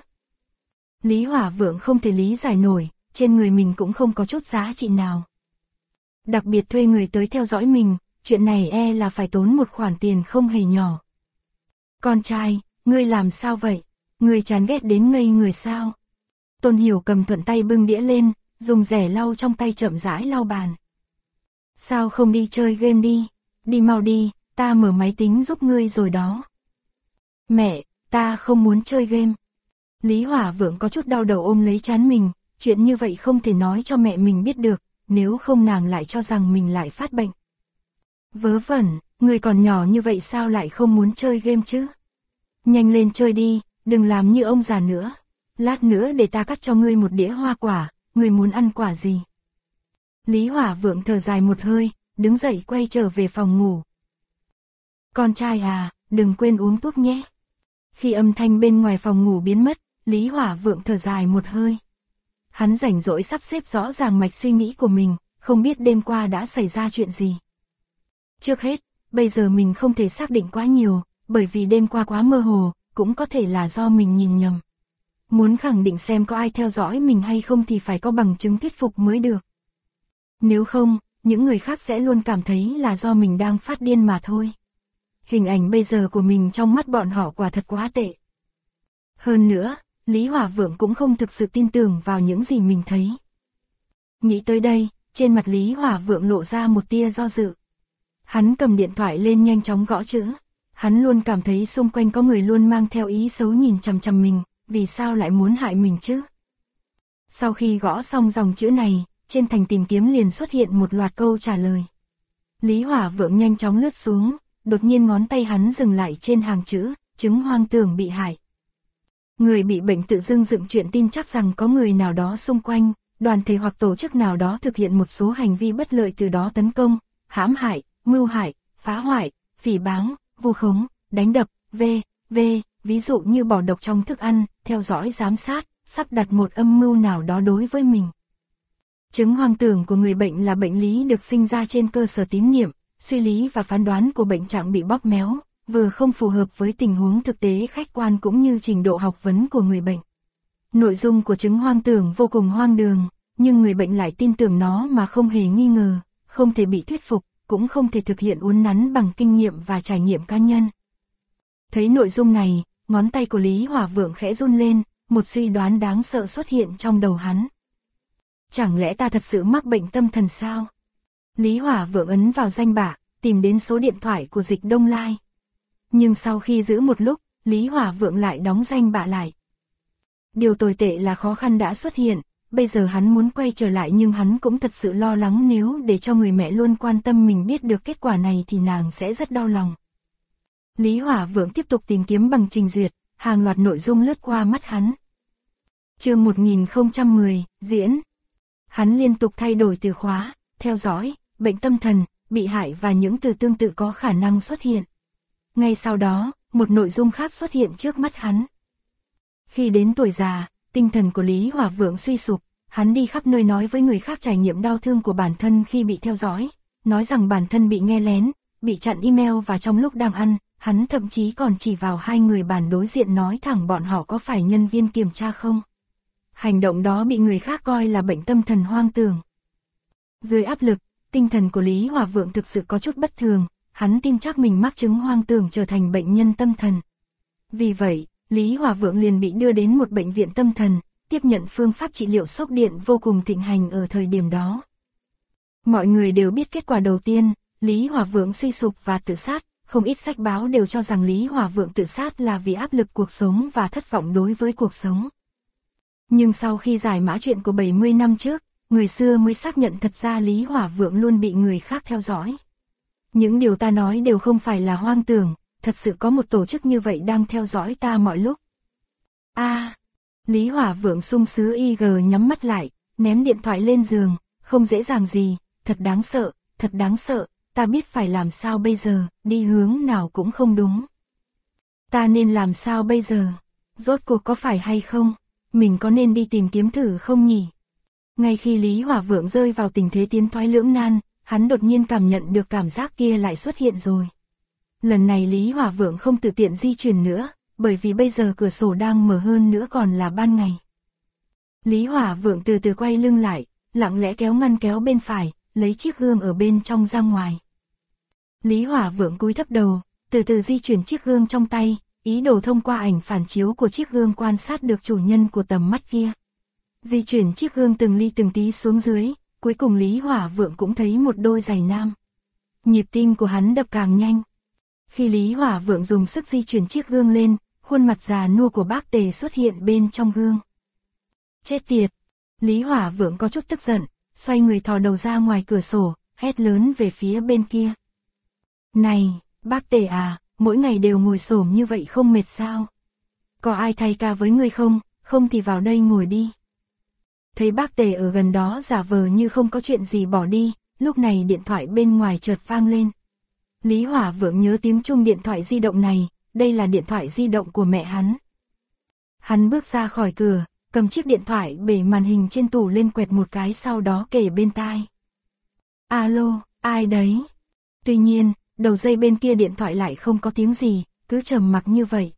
Speaker 1: Lý Hỏa Vượng không thể lý giải nổi, trên người mình cũng không có chút giá trị nào. Đặc biệt thuê người tới theo dõi mình, chuyện này là phải tốn một khoản tiền không hề nhỏ. Con trai, ngươi làm sao vậy? Ngươi chán ghét đến ngây người sao? Tôn Hiểu cầm thuận tay bưng đĩa lên, dùng rẻ lau trong tay chậm rãi lau bàn. Sao không đi chơi game đi? Đi mau đi, ta mở máy tính giúp ngươi rồi đó. Mẹ, ta không muốn chơi game. Lý Hỏa Vượng có chút đau đầu ôm lấy trán mình, chuyện như vậy không thể nói cho mẹ mình biết được, nếu không nàng lại cho rằng mình lại phát bệnh. Vớ vẩn, người còn nhỏ như vậy sao lại không muốn chơi game chứ? Nhanh lên chơi đi, đừng làm như ông già nữa. Lát nữa để ta cắt cho ngươi một đĩa hoa quả, ngươi muốn ăn quả gì? Lý Hỏa Vượng thở dài một hơi, đứng dậy quay trở về phòng ngủ. Con trai à, đừng quên uống thuốc nhé. Khi âm thanh bên ngoài phòng ngủ biến mất, Lý Hỏa Vượng thở dài một hơi. Hắn rảnh rỗi sắp xếp rõ ràng mạch suy nghĩ của mình, không biết đêm qua đã xảy ra chuyện gì. Trước hết, bây giờ mình không thể xác định quá nhiều, bởi vì đêm qua quá mơ hồ, cũng có thể là do mình nhìn nhầm. Muốn khẳng định xem có ai theo dõi mình hay không thì phải có bằng chứng thuyết phục mới được. Nếu không, những người khác sẽ luôn cảm thấy là do mình đang phát điên mà thôi. Hình ảnh bây giờ của mình trong mắt bọn họ quả thật quá tệ. Hơn nữa, Lý Hỏa Vượng cũng không thực sự tin tưởng vào những gì mình thấy. Nghĩ tới đây, trên mặt Lý Hỏa Vượng lộ ra một tia do dự. Hắn cầm điện thoại lên nhanh chóng gõ chữ. Hắn luôn cảm thấy xung quanh có người luôn mang theo ý xấu nhìn chằm chằm mình, vì sao lại muốn hại mình chứ? Sau khi gõ xong dòng chữ này, trên thành tìm kiếm liền xuất hiện một loạt câu trả lời. Lý Hỏa Vượng nhanh chóng lướt xuống, đột nhiên ngón tay hắn dừng lại trên hàng chữ, chứng hoang tưởng bị hại. Người bị bệnh tự dưng dựng chuyện tin chắc rằng có người nào đó xung quanh, đoàn thể hoặc tổ chức nào đó thực hiện một số hành vi bất lợi từ đó tấn công, hãm hại, mưu hại, phá hoại, phỉ báng, vu khống, đánh đập, ví dụ như bỏ độc trong thức ăn, theo dõi giám sát, sắp đặt một âm mưu nào đó đối với mình. Chứng hoang tưởng của người bệnh là bệnh lý được sinh ra trên cơ sở tín niệm, suy lý và phán đoán của bệnh trạng bị bóp méo, vừa không phù hợp với tình huống thực tế khách quan cũng như trình độ học vấn của người bệnh. Nội dung của chứng hoang tưởng vô cùng hoang đường, nhưng người bệnh lại tin tưởng nó mà không hề nghi ngờ, không thể bị thuyết phục, cũng không thể thực hiện uốn nắn bằng kinh nghiệm và trải nghiệm cá nhân. Thấy nội dung này, ngón tay của Lý Hỏa Vượng khẽ run lên, một suy đoán đáng sợ xuất hiện trong đầu hắn. Chẳng lẽ ta thật sự mắc bệnh tâm thần sao? Lý Hỏa Vượng ấn vào danh bạ, tìm đến số điện thoại của Dịch Đông Lai. Nhưng sau khi giữ một lúc, Lý Hỏa Vượng lại đóng danh bạ lại. Điều tồi tệ là khó khăn đã xuất hiện, bây giờ hắn muốn quay trở lại nhưng hắn cũng thật sự lo lắng nếu để cho người mẹ luôn quan tâm mình biết được kết quả này thì nàng sẽ rất đau lòng. Lý Hỏa Vượng tiếp tục tìm kiếm bằng trình duyệt, hàng loạt nội dung lướt qua mắt hắn. Chương 1010, diễn. Hắn liên tục thay đổi từ khóa, theo dõi, bệnh tâm thần, bị hại và những từ tương tự có khả năng xuất hiện. Ngay sau đó, một nội dung khác xuất hiện trước mắt hắn. Khi đến tuổi già, tinh thần của Lý Hỏa Vượng suy sụp, hắn đi khắp nơi nói với người khác trải nghiệm đau thương của bản thân khi bị theo dõi, nói rằng bản thân bị nghe lén, bị chặn email và trong lúc đang ăn, hắn thậm chí còn chỉ vào hai người bàn đối diện nói thẳng bọn họ có phải nhân viên kiểm tra không. Hành động đó bị người khác coi là bệnh tâm thần hoang tưởng. Dưới áp lực, tinh thần của Lý Hỏa Vượng thực sự có chút bất thường, hắn tin chắc mình mắc chứng hoang tưởng trở thành bệnh nhân tâm thần. Vì vậy, Lý Hỏa Vượng liền bị đưa đến một bệnh viện tâm thần, tiếp nhận phương pháp trị liệu sốc điện vô cùng thịnh hành ở thời điểm đó. Mọi người đều biết kết quả đầu tiên, Lý Hỏa Vượng suy sụp và tự sát, không ít sách báo đều cho rằng Lý Hỏa Vượng tự sát là vì áp lực cuộc sống và thất vọng đối với cuộc sống. Nhưng sau khi giải mã chuyện của 70 năm trước, người xưa mới xác nhận thật ra Lý Hỏa Vượng luôn bị người khác theo dõi. Những điều ta nói đều không phải là hoang tưởng, thật sự có một tổ chức như vậy đang theo dõi ta mọi lúc. Lý Hỏa Vượng sung sứ IG nhắm mắt lại, ném điện thoại lên giường, không dễ dàng gì, thật đáng sợ, ta biết phải làm sao bây giờ, đi hướng nào cũng không đúng. Ta nên làm sao bây giờ? Rốt cuộc có phải hay không? Mình có nên đi tìm kiếm thử không nhỉ? Ngay khi Lý Hỏa Vượng rơi vào tình thế tiến thoái lưỡng nan, hắn đột nhiên cảm nhận được cảm giác kia lại xuất hiện rồi. Lần này Lý Hỏa Vượng không tự tiện di chuyển nữa, bởi vì bây giờ cửa sổ đang mở hơn nữa còn là ban ngày. Lý Hỏa Vượng từ từ quay lưng lại, lặng lẽ kéo ngăn kéo bên phải, lấy chiếc gương ở bên trong ra ngoài. Lý Hỏa Vượng cúi thấp đầu, từ từ di chuyển chiếc gương trong tay, ý đồ thông qua ảnh phản chiếu của chiếc gương quan sát được chủ nhân của tầm mắt kia. Di chuyển chiếc gương từng ly từng tí xuống dưới, cuối cùng Lý Hỏa Vượng cũng thấy một đôi giày nam. Nhịp tim của hắn đập càng nhanh. Khi Lý Hỏa Vượng dùng sức di chuyển chiếc gương lên, khuôn mặt già nua của bác Tề xuất hiện bên trong gương. Chết tiệt! Lý Hỏa Vượng có chút tức giận, xoay người thò đầu ra ngoài cửa sổ, hét lớn về phía bên kia. Này, bác Tề à, mỗi ngày đều ngồi xổm như vậy không mệt sao? Có ai thay ca với ngươi không, không thì vào đây ngồi đi. Thấy bác Tề ở gần đó giả vờ như không có chuyện gì bỏ đi, lúc này điện thoại bên ngoài chợt vang lên. Lý Hỏa Vượng nhớ tiếng chuông điện thoại di động này, đây là điện thoại di động của mẹ hắn. Hắn bước ra khỏi cửa, cầm chiếc điện thoại bể màn hình trên tủ lên quẹt một cái sau đó kể bên tai. Alo, ai đấy? Tuy nhiên, đầu dây bên kia điện thoại lại không có tiếng gì, cứ trầm mặc như vậy.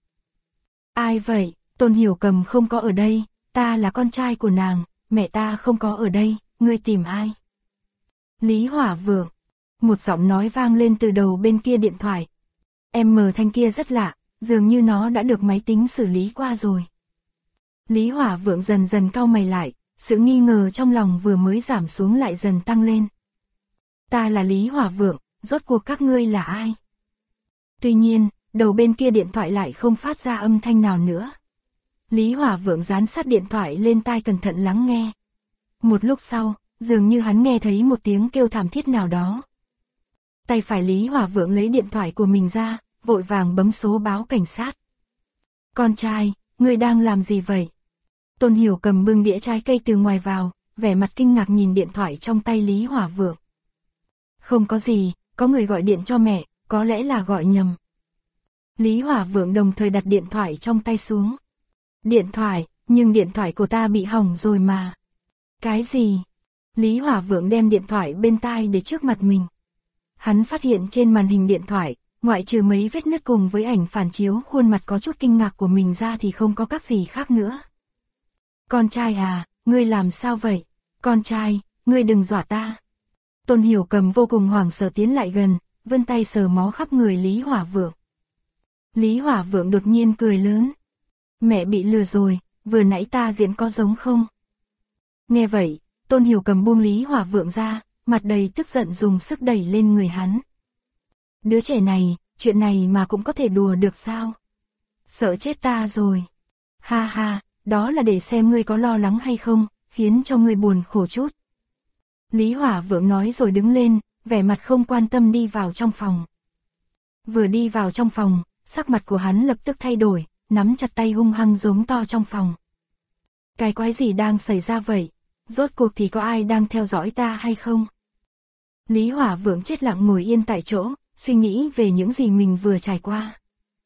Speaker 1: Ai vậy? Tôn Hiểu Cầm không có ở đây, ta là con trai của nàng, mẹ ta không có ở đây, ngươi tìm ai? Lý Hỏa Vượng. Một giọng nói vang lên từ đầu bên kia điện thoại. Thanh kia rất lạ, dường như nó đã được máy tính xử lý qua rồi. Lý Hỏa Vượng dần dần cau mày lại, sự nghi ngờ trong lòng vừa mới giảm xuống lại dần tăng lên. Ta là Lý Hỏa Vượng, rốt cuộc các ngươi là ai? Tuy nhiên, đầu bên kia điện thoại lại không phát ra âm thanh nào nữa. Lý Hỏa Vượng dán sát điện thoại lên tai cẩn thận lắng nghe. Một lúc sau, dường như hắn nghe thấy một tiếng kêu thảm thiết nào đó. Tay phải Lý Hỏa Vượng lấy điện thoại của mình ra, vội vàng bấm số báo cảnh sát. Con trai, ngươi đang làm gì vậy? Tôn Hiểu Cầm bưng đĩa trái cây từ ngoài vào, vẻ mặt kinh ngạc nhìn điện thoại trong tay Lý Hỏa Vượng. Không có gì, có người gọi điện cho mẹ, có lẽ là gọi nhầm. Lý Hỏa Vượng đồng thời đặt điện thoại trong tay xuống. Điện thoại, nhưng điện thoại của ta bị hỏng rồi mà. Cái gì? Lý Hỏa Vượng đem điện thoại bên tai để trước mặt mình. Hắn phát hiện trên màn hình điện thoại, ngoại trừ mấy vết nứt cùng với ảnh phản chiếu khuôn mặt có chút kinh ngạc của mình ra thì không có các gì khác nữa. Con trai à, ngươi làm sao vậy? Con trai, ngươi đừng dọa ta. Tôn Hiểu Cầm vô cùng hoảng sợ tiến lại gần, vươn tay sờ mó khắp người Lý Hỏa Vượng. Lý Hỏa Vượng đột nhiên cười lớn. Mẹ bị lừa rồi, vừa nãy ta diễn có giống không? Nghe vậy, Tôn Hiểu Cầm buông Lý Hỏa Vượng ra, mặt đầy tức giận dùng sức đẩy lên người hắn. Đứa trẻ này, chuyện này mà cũng có thể đùa được sao? Sợ chết ta rồi. Ha ha, đó là để xem ngươi có lo lắng hay không, khiến cho ngươi buồn khổ chút. Lý Hỏa Vượng nói rồi đứng lên, vẻ mặt không quan tâm đi vào trong phòng. Vừa đi vào trong phòng, sắc mặt của hắn lập tức thay đổi, nắm chặt tay hung hăng giống to trong phòng. Cái quái gì đang xảy ra vậy? Rốt cuộc thì có ai đang theo dõi ta hay không? Lý Hỏa Vượng chết lặng ngồi yên tại chỗ, suy nghĩ về những gì mình vừa trải qua.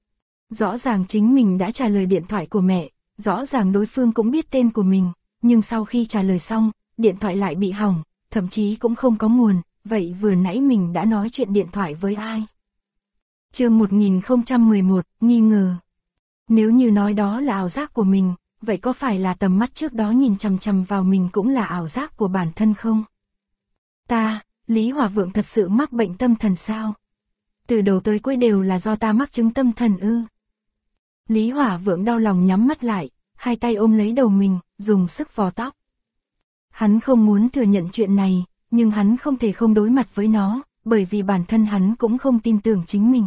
Speaker 1: Rõ ràng chính mình đã trả lời điện thoại của mẹ, rõ ràng đối phương cũng biết tên của mình, nhưng sau khi trả lời xong, điện thoại lại bị hỏng, thậm chí cũng không có nguồn, vậy vừa nãy mình đã nói chuyện điện thoại với ai? Chương 1011, nghi ngờ. Nếu như nói đó là ảo giác của mình, vậy có phải là tầm mắt trước đó nhìn chằm chằm vào mình cũng là ảo giác của bản thân không? Lý Hỏa Vượng thật sự mắc bệnh tâm thần sao? Từ đầu tới cuối đều là do ta mắc chứng tâm thần ư? Lý Hỏa Vượng đau lòng nhắm mắt lại, hai tay ôm lấy đầu mình, dùng sức vò tóc. Hắn không muốn thừa nhận chuyện này, nhưng hắn không thể không đối mặt với nó, bởi vì bản thân hắn cũng không tin tưởng chính mình.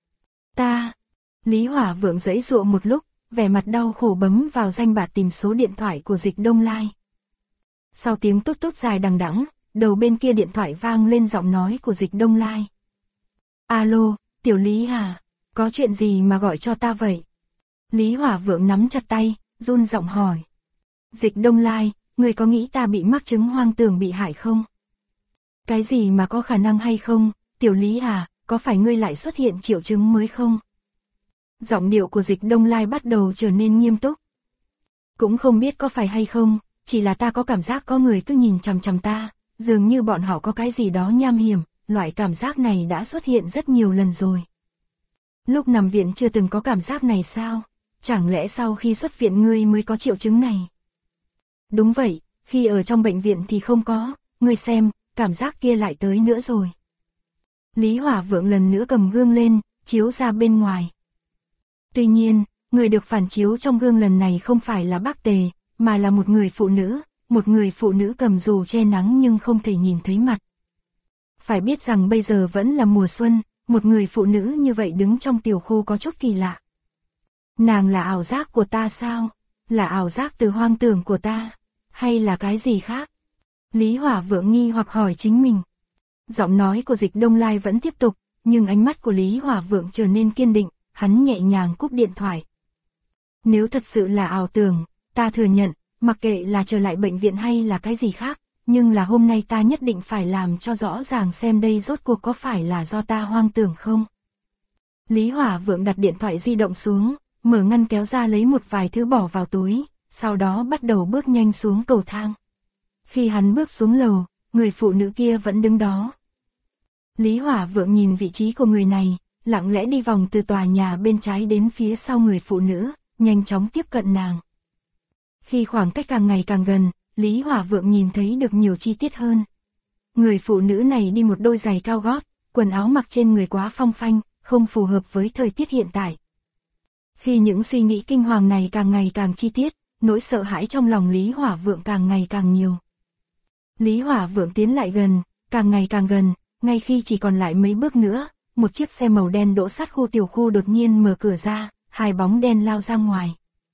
Speaker 1: Lý Hỏa Vượng giãy giụa một lúc, vẻ mặt đau khổ bấm vào danh bạ tìm số điện thoại của Dịch Đông Lai. Sau tiếng tút tút dài đằng đẵng, đầu bên kia điện thoại vang lên giọng nói của Dịch Đông Lai. Alo, Tiểu Lý à, có chuyện gì mà gọi cho ta vậy? Lý Hỏa Vượng nắm chặt tay, run giọng hỏi. Dịch Đông Lai, người có nghĩ ta bị mắc chứng hoang tưởng bị hại không? Cái gì mà có khả năng hay không, Tiểu Lý à, có phải ngươi lại xuất hiện triệu chứng mới không? Giọng điệu của Dịch Đông Lai bắt đầu trở nên nghiêm túc. Cũng không biết có phải hay không, chỉ là ta có cảm giác có người cứ nhìn chằm chằm ta, dường như bọn họ có cái gì đó nham hiểm, loại cảm giác này đã xuất hiện rất nhiều lần rồi. Lúc nằm viện chưa từng có cảm giác này sao? Chẳng lẽ sau khi xuất viện ngươi mới có triệu chứng này? Đúng vậy, khi ở trong bệnh viện thì không có, ngươi xem, cảm giác kia lại tới nữa rồi. Lý Hỏa Vượng lần nữa cầm gương lên, chiếu ra bên ngoài. Tuy nhiên, người được phản chiếu trong gương lần này không phải là bác Tề, mà là một người phụ nữ cầm dù che nắng nhưng không thể nhìn thấy mặt. Phải biết rằng bây giờ vẫn là mùa xuân, một người phụ nữ như vậy đứng trong tiểu khu có chút kỳ lạ. Nàng là ảo giác của ta sao? Là ảo giác từ hoang tưởng của ta? Hay là cái gì khác? Lý Hỏa Vượng nghi hoặc hỏi chính mình. Giọng nói của Dịch Đông Lai vẫn tiếp tục, nhưng ánh mắt của Lý Hỏa Vượng trở nên kiên định, hắn nhẹ nhàng cúp điện thoại. Nếu thật sự là ảo tưởng, ta thừa nhận, mặc kệ là trở lại bệnh viện hay là cái gì khác, nhưng là hôm nay ta nhất định phải làm cho rõ ràng xem đây rốt cuộc có phải là do ta hoang tưởng không. Lý Hỏa Vượng đặt điện thoại di động xuống, mở ngăn kéo ra lấy một vài thứ bỏ vào túi, sau đó bắt đầu bước nhanh xuống cầu thang. Khi hắn bước xuống lầu, người phụ nữ kia vẫn đứng đó. Lý Hỏa Vượng nhìn vị trí của người này, lặng lẽ đi vòng từ tòa nhà bên trái đến phía sau người phụ nữ, nhanh chóng tiếp cận nàng. Khi khoảng cách càng ngày càng gần, Lý Hỏa Vượng nhìn thấy được nhiều chi tiết hơn. Người phụ nữ này đi một đôi giày cao gót, quần áo mặc trên người quá phong phanh, không phù hợp với thời tiết hiện tại. Khi những suy nghĩ kinh hoàng này càng ngày càng chi tiết, nỗi sợ hãi trong lòng Lý Hỏa Vượng càng ngày càng nhiều. Lý Hỏa Vượng tiến lại gần, càng ngày càng gần, ngay khi chỉ còn lại mấy bước nữa, một chiếc xe màu đen đỗ sát khu tiểu khu đột nhiên mở cửa ra, hai bóng đen lao ra ngoài.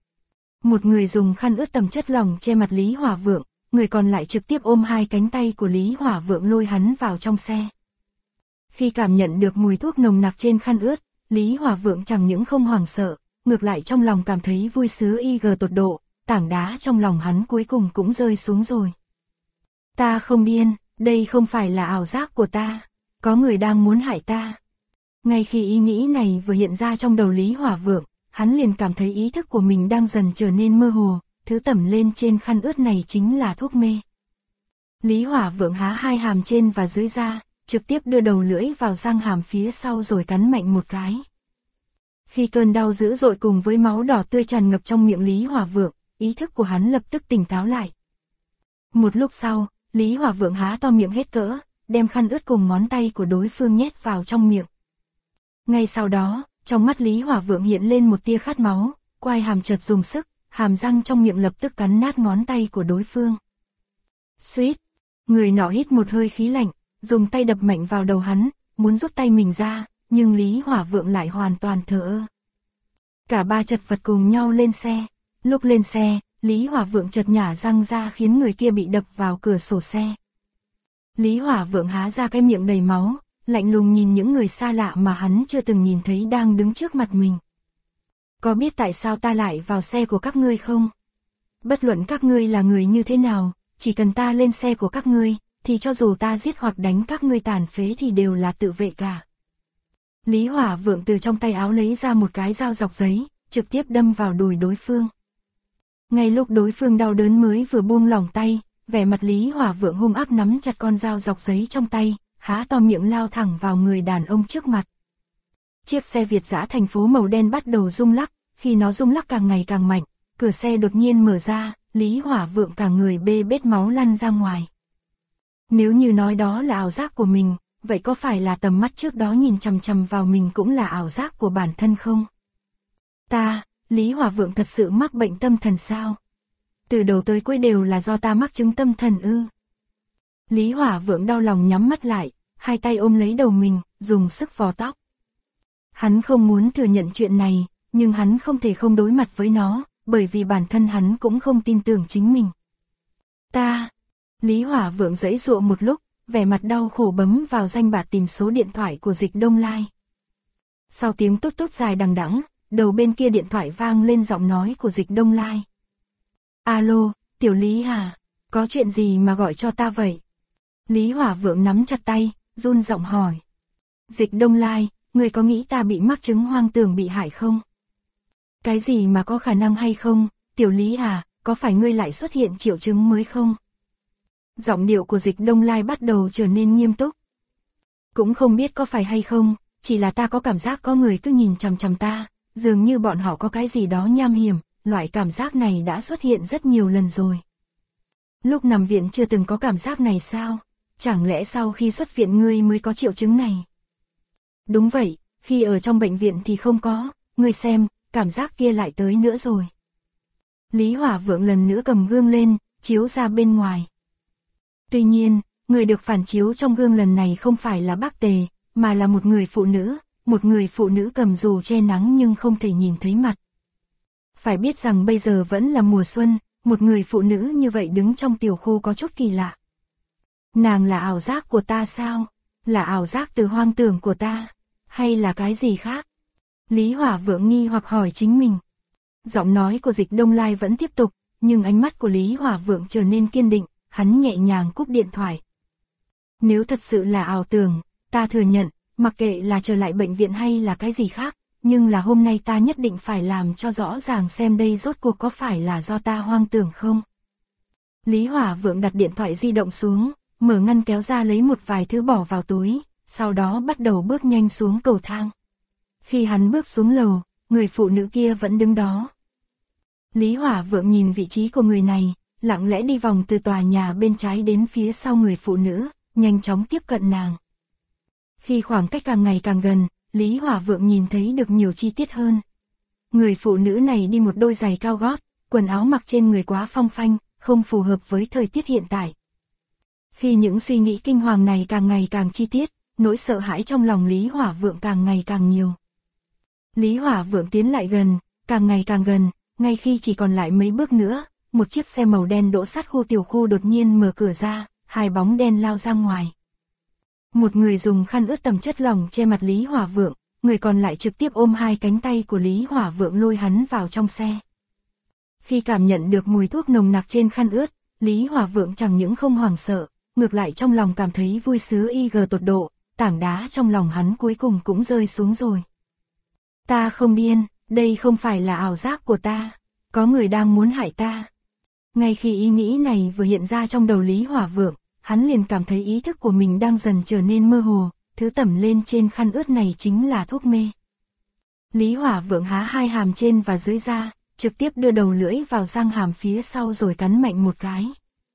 Speaker 1: Một người dùng khăn ướt tầm chất lỏng che mặt Lý Hỏa Vượng, người còn lại trực tiếp ôm hai cánh tay của Lý Hỏa Vượng lôi hắn vào trong xe. Khi cảm nhận được mùi thuốc nồng nặc trên khăn ướt, Lý Hỏa Vượng chẳng những không hoảng sợ, ngược lại trong lòng cảm thấy vui sướng tột độ, tảng đá trong lòng hắn cuối cùng cũng rơi xuống rồi. Ta không điên, đây không phải là ảo giác của ta, có người đang muốn hại ta. Ngay khi ý nghĩ này vừa hiện ra trong đầu Lý Hỏa Vượng, hắn liền cảm thấy ý thức của mình đang dần trở nên mơ hồ, thứ tẩm lên trên khăn ướt này chính là thuốc mê. Lý Hỏa Vượng há hai hàm trên và dưới ra, trực tiếp đưa đầu lưỡi vào răng hàm phía sau rồi cắn mạnh một cái. Khi cơn đau dữ dội cùng với máu đỏ tươi tràn ngập trong miệng Lý Hỏa Vượng, ý thức của hắn lập tức tỉnh táo lại. Một lúc sau, Lý Hỏa Vượng há to miệng hết cỡ, đem khăn ướt cùng ngón tay của đối phương nhét vào trong miệng. Ngay sau đó, trong mắt Lý Hỏa Vượng hiện lên một tia khát máu, quai hàm chợt dùng sức, hàm răng trong miệng lập tức cắn nát ngón tay của đối phương. Suýt, người nọ hít một hơi khí lạnh, dùng tay đập mạnh vào đầu hắn, muốn rút tay mình ra, nhưng Lý Hỏa Vượng lại hoàn toàn thờ ơ. Cả ba chật vật cùng nhau lên xe. Lúc lên xe, Lý Hỏa Vượng chợt nhả răng ra khiến người kia bị đập vào cửa sổ xe. Lý Hỏa Vượng há ra cái miệng đầy máu, lạnh lùng nhìn những người xa lạ mà hắn chưa từng nhìn thấy đang đứng trước mặt mình. Có biết tại sao ta lại vào xe của các ngươi không? Bất luận các ngươi là người như thế nào, chỉ cần ta lên xe của các ngươi, thì cho dù ta giết hoặc đánh các ngươi tàn phế thì đều là tự vệ cả. Lý Hỏa Vượng từ trong tay áo lấy ra một cái dao dọc giấy, trực tiếp đâm vào đùi đối phương. Ngay lúc đối phương đau đớn mới vừa buông lỏng tay, vẻ mặt Lý Hỏa Vượng hung ác nắm chặt con dao dọc giấy trong tay, há to miệng lao thẳng vào người đàn ông trước mặt. Chiếc xe Việt dã thành phố màu đen bắt đầu rung lắc, khi nó rung lắc càng ngày càng mạnh, cửa xe đột nhiên mở ra, Lý Hỏa Vượng cả người bê bết máu lăn ra ngoài. Nếu như nói đó là ảo giác của mình, vậy có phải là tầm mắt trước đó nhìn chằm chằm vào mình cũng là ảo giác của bản thân không? Lý Hỏa Vượng thật sự mắc bệnh tâm thần sao? Từ đầu tới cuối đều là do ta mắc chứng tâm thần ư? Lý Hỏa Vượng đau lòng nhắm mắt lại, hai tay ôm lấy đầu mình, dùng sức vò tóc. Hắn không muốn thừa nhận chuyện này, nhưng hắn không thể không đối mặt với nó, bởi vì bản thân hắn cũng không tin tưởng chính mình. Lý Hỏa Vượng giãy giụa một lúc, vẻ mặt đau khổ bấm vào danh bạ tìm số điện thoại của Dịch Đông Lai. Sau tiếng tút tút dài đằng đẵng, đầu bên kia điện thoại vang lên giọng nói của Dịch Đông Lai. Alo, Tiểu Lý hả? Có chuyện gì mà gọi cho ta vậy? Lý Hỏa Vượng nắm chặt tay, run giọng hỏi. Dịch Đông Lai, người có nghĩ ta bị mắc chứng hoang tưởng bị hại không? Cái gì mà có khả năng hay không? Tiểu Lý à, có phải ngươi lại xuất hiện triệu chứng mới không? Giọng điệu của Dịch Đông Lai bắt đầu trở nên nghiêm túc. Cũng không biết có phải hay không, chỉ là ta có cảm giác có người cứ nhìn chằm chằm ta, dường như bọn họ có cái gì đó nham hiểm, loại cảm giác này đã xuất hiện rất nhiều lần rồi. Lúc nằm viện chưa từng có cảm giác này sao? Chẳng lẽ sau khi xuất viện ngươi mới có triệu chứng này? Đúng vậy, khi ở trong bệnh viện thì không có, ngươi xem, cảm giác kia lại tới nữa rồi. Lý Hỏa Vượng lần nữa cầm gương lên, chiếu ra bên ngoài. Tuy nhiên, người được phản chiếu trong gương lần này không phải là bác Tề, mà là một người phụ nữ cầm dù che nắng nhưng không thể nhìn thấy mặt. Phải biết rằng bây giờ vẫn là mùa xuân, một người phụ nữ như vậy đứng trong tiểu khu có chút kỳ lạ. Nàng là ảo giác của ta sao? Là ảo giác từ hoang tưởng của ta? Hay là cái gì khác? Lý Hỏa Vượng nghi hoặc hỏi chính mình. Giọng nói của Dịch Đông Lai vẫn tiếp tục, nhưng ánh mắt của Lý Hỏa Vượng trở nên kiên định, hắn nhẹ nhàng cúp điện thoại. Nếu thật sự là ảo tưởng, ta thừa nhận, mặc kệ là trở lại bệnh viện hay là cái gì khác, nhưng là hôm nay ta nhất định phải làm cho rõ ràng xem đây rốt cuộc có phải là do ta hoang tưởng không. Lý Hỏa Vượng đặt điện thoại di động xuống, mở ngăn kéo ra lấy một vài thứ bỏ vào túi, sau đó bắt đầu bước nhanh xuống cầu thang. Khi hắn bước xuống lầu, người phụ nữ kia vẫn đứng đó. Lý Hỏa Vượng nhìn vị trí của người này, lặng lẽ đi vòng từ tòa nhà bên trái đến phía sau người phụ nữ, nhanh chóng tiếp cận nàng. Khi khoảng cách càng ngày càng gần, Lý Hỏa Vượng nhìn thấy được nhiều chi tiết hơn. Người phụ nữ này đi một đôi giày cao gót, quần áo mặc trên người quá phong phanh, không phù hợp với thời tiết hiện tại. Khi những suy nghĩ kinh hoàng này càng ngày càng chi tiết, nỗi sợ hãi trong lòng Lý Hỏa Vượng càng ngày càng nhiều. Lý Hỏa Vượng tiến lại gần, càng ngày càng gần, ngay khi chỉ còn lại mấy bước nữa, một chiếc xe màu đen đỗ sát khu tiểu khu đột nhiên mở cửa ra, hai bóng đen lao ra ngoài. Một người dùng khăn ướt tẩm chất lỏng che mặt Lý Hỏa Vượng, người còn lại trực tiếp ôm hai cánh tay của Lý Hỏa Vượng lôi hắn vào trong xe. Khi cảm nhận được mùi thuốc nồng nặc trên khăn ướt, Lý Hỏa Vượng chẳng những không hoảng sợ, ngược lại trong lòng cảm thấy vui sướng tột độ, tảng đá trong lòng hắn cuối cùng cũng rơi xuống rồi. Ta không điên, đây không phải là ảo giác của ta, có người đang muốn hại ta. Ngay khi ý nghĩ này vừa hiện ra trong đầu Lý Hỏa Vượng, hắn liền cảm thấy ý thức của mình đang dần trở nên mơ hồ, thứ tẩm lên trên khăn ướt này chính là thuốc mê. Lý Hỏa Vượng há hai hàm trên và dưới ra, trực tiếp đưa đầu lưỡi vào răng hàm phía sau rồi cắn mạnh một cái.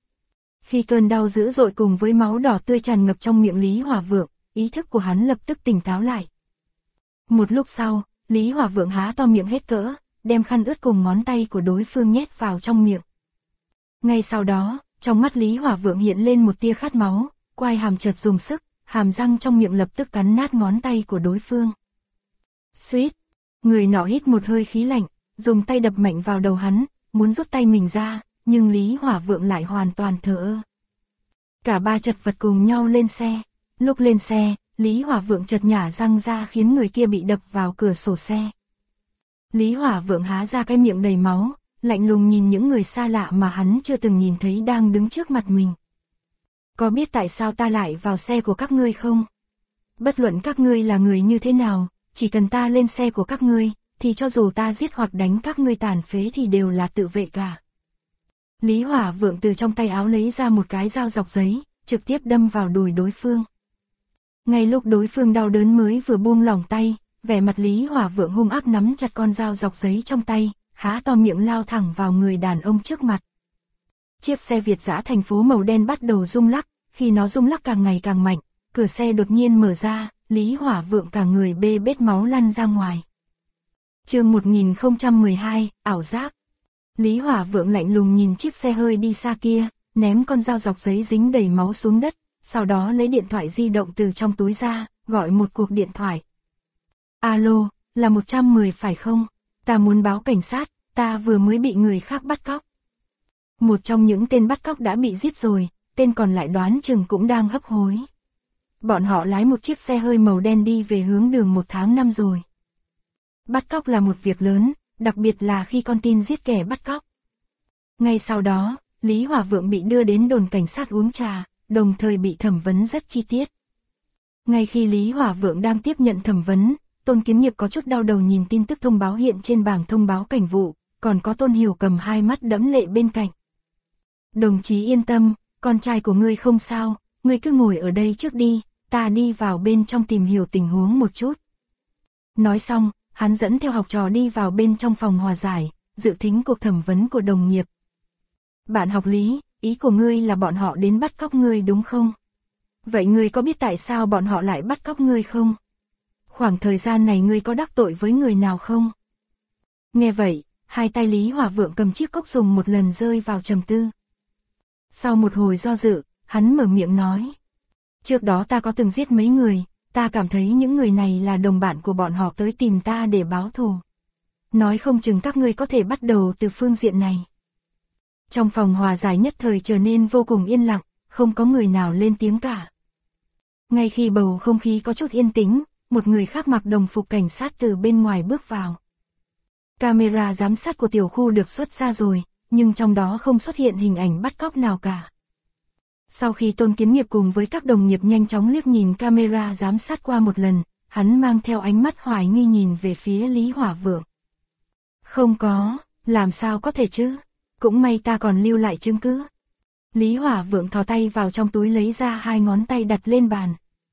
Speaker 1: Khi cơn đau dữ dội cùng với máu đỏ tươi tràn ngập trong miệng Lý Hỏa Vượng, ý thức của hắn lập tức tỉnh táo lại. Một lúc sau, Lý Hỏa Vượng há to miệng hết cỡ, đem khăn ướt cùng ngón tay của đối phương nhét vào trong miệng. Ngay sau đó, trong mắt Lý Hỏa Vượng hiện lên một tia khát máu, quai hàm chợt dùng sức, hàm răng trong miệng lập tức cắn nát ngón tay của đối phương. Suýt, người nọ hít một hơi khí lạnh, dùng tay đập mạnh vào đầu hắn, muốn rút tay mình ra, nhưng Lý Hỏa Vượng lại hoàn toàn thờ ơ. Cả ba chật vật cùng nhau lên xe. Lúc lên xe, Lý Hỏa Vượng chợt nhả răng ra khiến người kia bị đập vào cửa sổ xe. Lý Hỏa Vượng há ra cái miệng đầy máu, lạnh lùng nhìn những người xa lạ mà hắn chưa từng nhìn thấy đang đứng trước mặt mình. Có biết tại sao ta lại vào xe của các ngươi không? Bất luận các ngươi là người như thế nào, chỉ cần ta lên xe của các ngươi, thì cho dù ta giết hoặc đánh các ngươi tàn phế thì đều là tự vệ cả. Lý Hỏa Vượng từ trong tay áo lấy ra một cái dao dọc giấy, trực tiếp đâm vào đùi đối phương. Ngay lúc đối phương đau đớn mới vừa buông lỏng tay, vẻ mặt Lý Hỏa Vượng hung ác nắm chặt con dao dọc giấy trong tay, há to miệng lao thẳng vào người đàn ông trước mặt. Chiếc xe Việt dã thành phố màu đen bắt đầu rung lắc, khi nó rung lắc càng ngày càng mạnh, cửa xe đột nhiên mở ra, Lý Hỏa Vượng cả người bê bết máu lăn ra ngoài. Chương 1012, ảo giác. Lý Hỏa Vượng lạnh lùng nhìn chiếc xe hơi đi xa kia, ném con dao dọc giấy dính đầy máu xuống đất, sau đó lấy điện thoại di động từ trong túi ra, gọi một cuộc điện thoại. Alo, là 110 phải không? Ta muốn báo cảnh sát, ta vừa mới bị người khác bắt cóc. Một trong những tên bắt cóc đã bị giết rồi, tên còn lại đoán chừng cũng đang hấp hối. Bọn họ lái một chiếc xe hơi màu đen đi về hướng đường 1 tháng 5 rồi. Bắt cóc là một việc lớn, đặc biệt là khi con tin giết kẻ bắt cóc. Ngay sau đó, Lý Hỏa Vượng bị đưa đến đồn cảnh sát uống trà, đồng thời bị thẩm vấn rất chi tiết. Ngay khi Lý Hỏa Vượng đang tiếp nhận thẩm vấn, Tôn Kiến Nghiệp có chút đau đầu nhìn tin tức thông báo hiện trên bảng thông báo cảnh vụ, còn có Tôn Hiểu cầm hai mắt đẫm lệ bên cạnh. Đồng chí yên tâm, con trai của ngươi không sao, ngươi cứ ngồi ở đây trước đi, ta đi vào bên trong tìm hiểu tình huống một chút. Nói xong, hắn dẫn theo học trò đi vào bên trong phòng hòa giải, dự thính cuộc thẩm vấn của đồng nghiệp. Bạn học Lý, ý của ngươi là bọn họ đến bắt cóc ngươi đúng không? Vậy ngươi có biết tại sao bọn họ lại bắt cóc ngươi không? Khoảng thời gian này ngươi có đắc tội với người nào không? Nghe vậy, hai tay Lý Hỏa Vượng cầm chiếc cốc dùng một lần rơi vào trầm tư. Sau một hồi do dự, hắn mở miệng nói. Trước đó ta có từng giết mấy người, ta cảm thấy những người này là đồng bạn của bọn họ tới tìm ta để báo thù. Nói không chừng các ngươi có thể bắt đầu từ phương diện này. Trong phòng hòa giải nhất thời trở nên vô cùng yên lặng, không có người nào lên tiếng cả. Ngay khi bầu không khí có chút yên tĩnh, một người khác mặc đồng phục cảnh sát từ bên ngoài bước vào. Camera giám sát của tiểu khu được xuất ra rồi, nhưng trong đó không xuất hiện hình ảnh bắt cóc nào cả. Sau khi Tôn Kiến Nghiệp cùng với các đồng nghiệp nhanh chóng liếc nhìn camera giám sát qua một lần, hắn mang theo ánh mắt hoài nghi nhìn về phía Lý Hỏa Vượng. Không có, làm sao có thể chứ? Cũng may ta còn lưu lại chứng cứ. Lý Hỏa Vượng thò tay vào trong túi lấy ra hai ngón tay đặt lên bàn.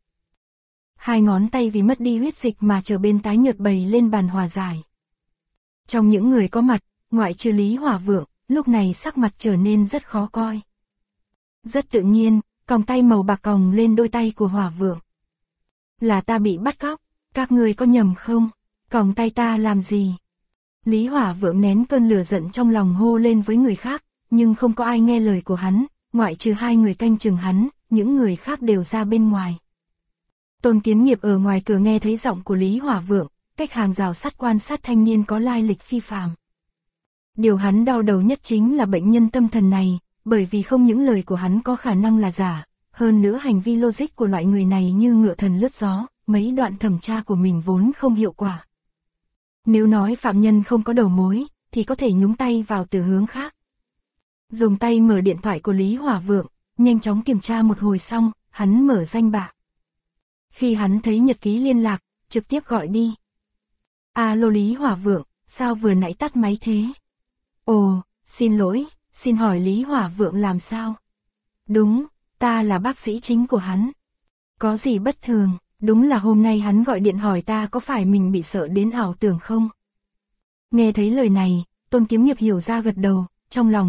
Speaker 1: Hai ngón tay vì mất đi huyết dịch mà trở bên tái nhợt bày lên bàn hòa giải. Trong những người có mặt, ngoại trừ Lý Hỏa Vượng, lúc này sắc mặt trở nên rất khó coi. Rất tự nhiên, còng tay màu bạc còng lên đôi tay của Hỏa Vượng. Là ta bị bắt cóc, các ngươi có nhầm không? Còng tay ta làm gì? Lý Hỏa Vượng nén cơn lửa giận trong lòng hô lên với người khác, nhưng không có ai nghe lời của hắn, ngoại trừ hai người canh chừng hắn, những người khác đều ra bên ngoài. Tôn Kiến Nghiệp ở ngoài cửa nghe thấy giọng của Lý Hỏa Vượng, cách hàng rào sắt quan sát thanh niên có lai lịch phi phàm. Điều hắn đau đầu nhất chính là bệnh nhân tâm thần này, bởi vì không những lời của hắn có khả năng là giả, hơn nữa hành vi logic của loại người này như ngựa thần lướt gió, mấy đoạn thẩm tra của mình vốn không hiệu quả. Nếu nói phạm nhân không có đầu mối, thì có thể nhúng tay vào từ hướng khác. Dùng tay mở điện thoại của Lý Hỏa Vượng, nhanh chóng kiểm tra một hồi xong, hắn mở danh bạ. Khi hắn thấy nhật ký liên lạc, trực tiếp gọi đi. Alo Lý Hỏa Vượng, sao vừa nãy tắt máy thế? Ồ, xin lỗi, xin hỏi Lý Hỏa Vượng làm sao? Đúng, ta là bác sĩ chính của hắn. Có gì bất thường, đúng là hôm nay hắn gọi điện hỏi ta có phải mình bị sợ đến ảo tưởng không? Nghe thấy lời này, Tôn Kiếm Nghiệp hiểu ra gật đầu, trong lòng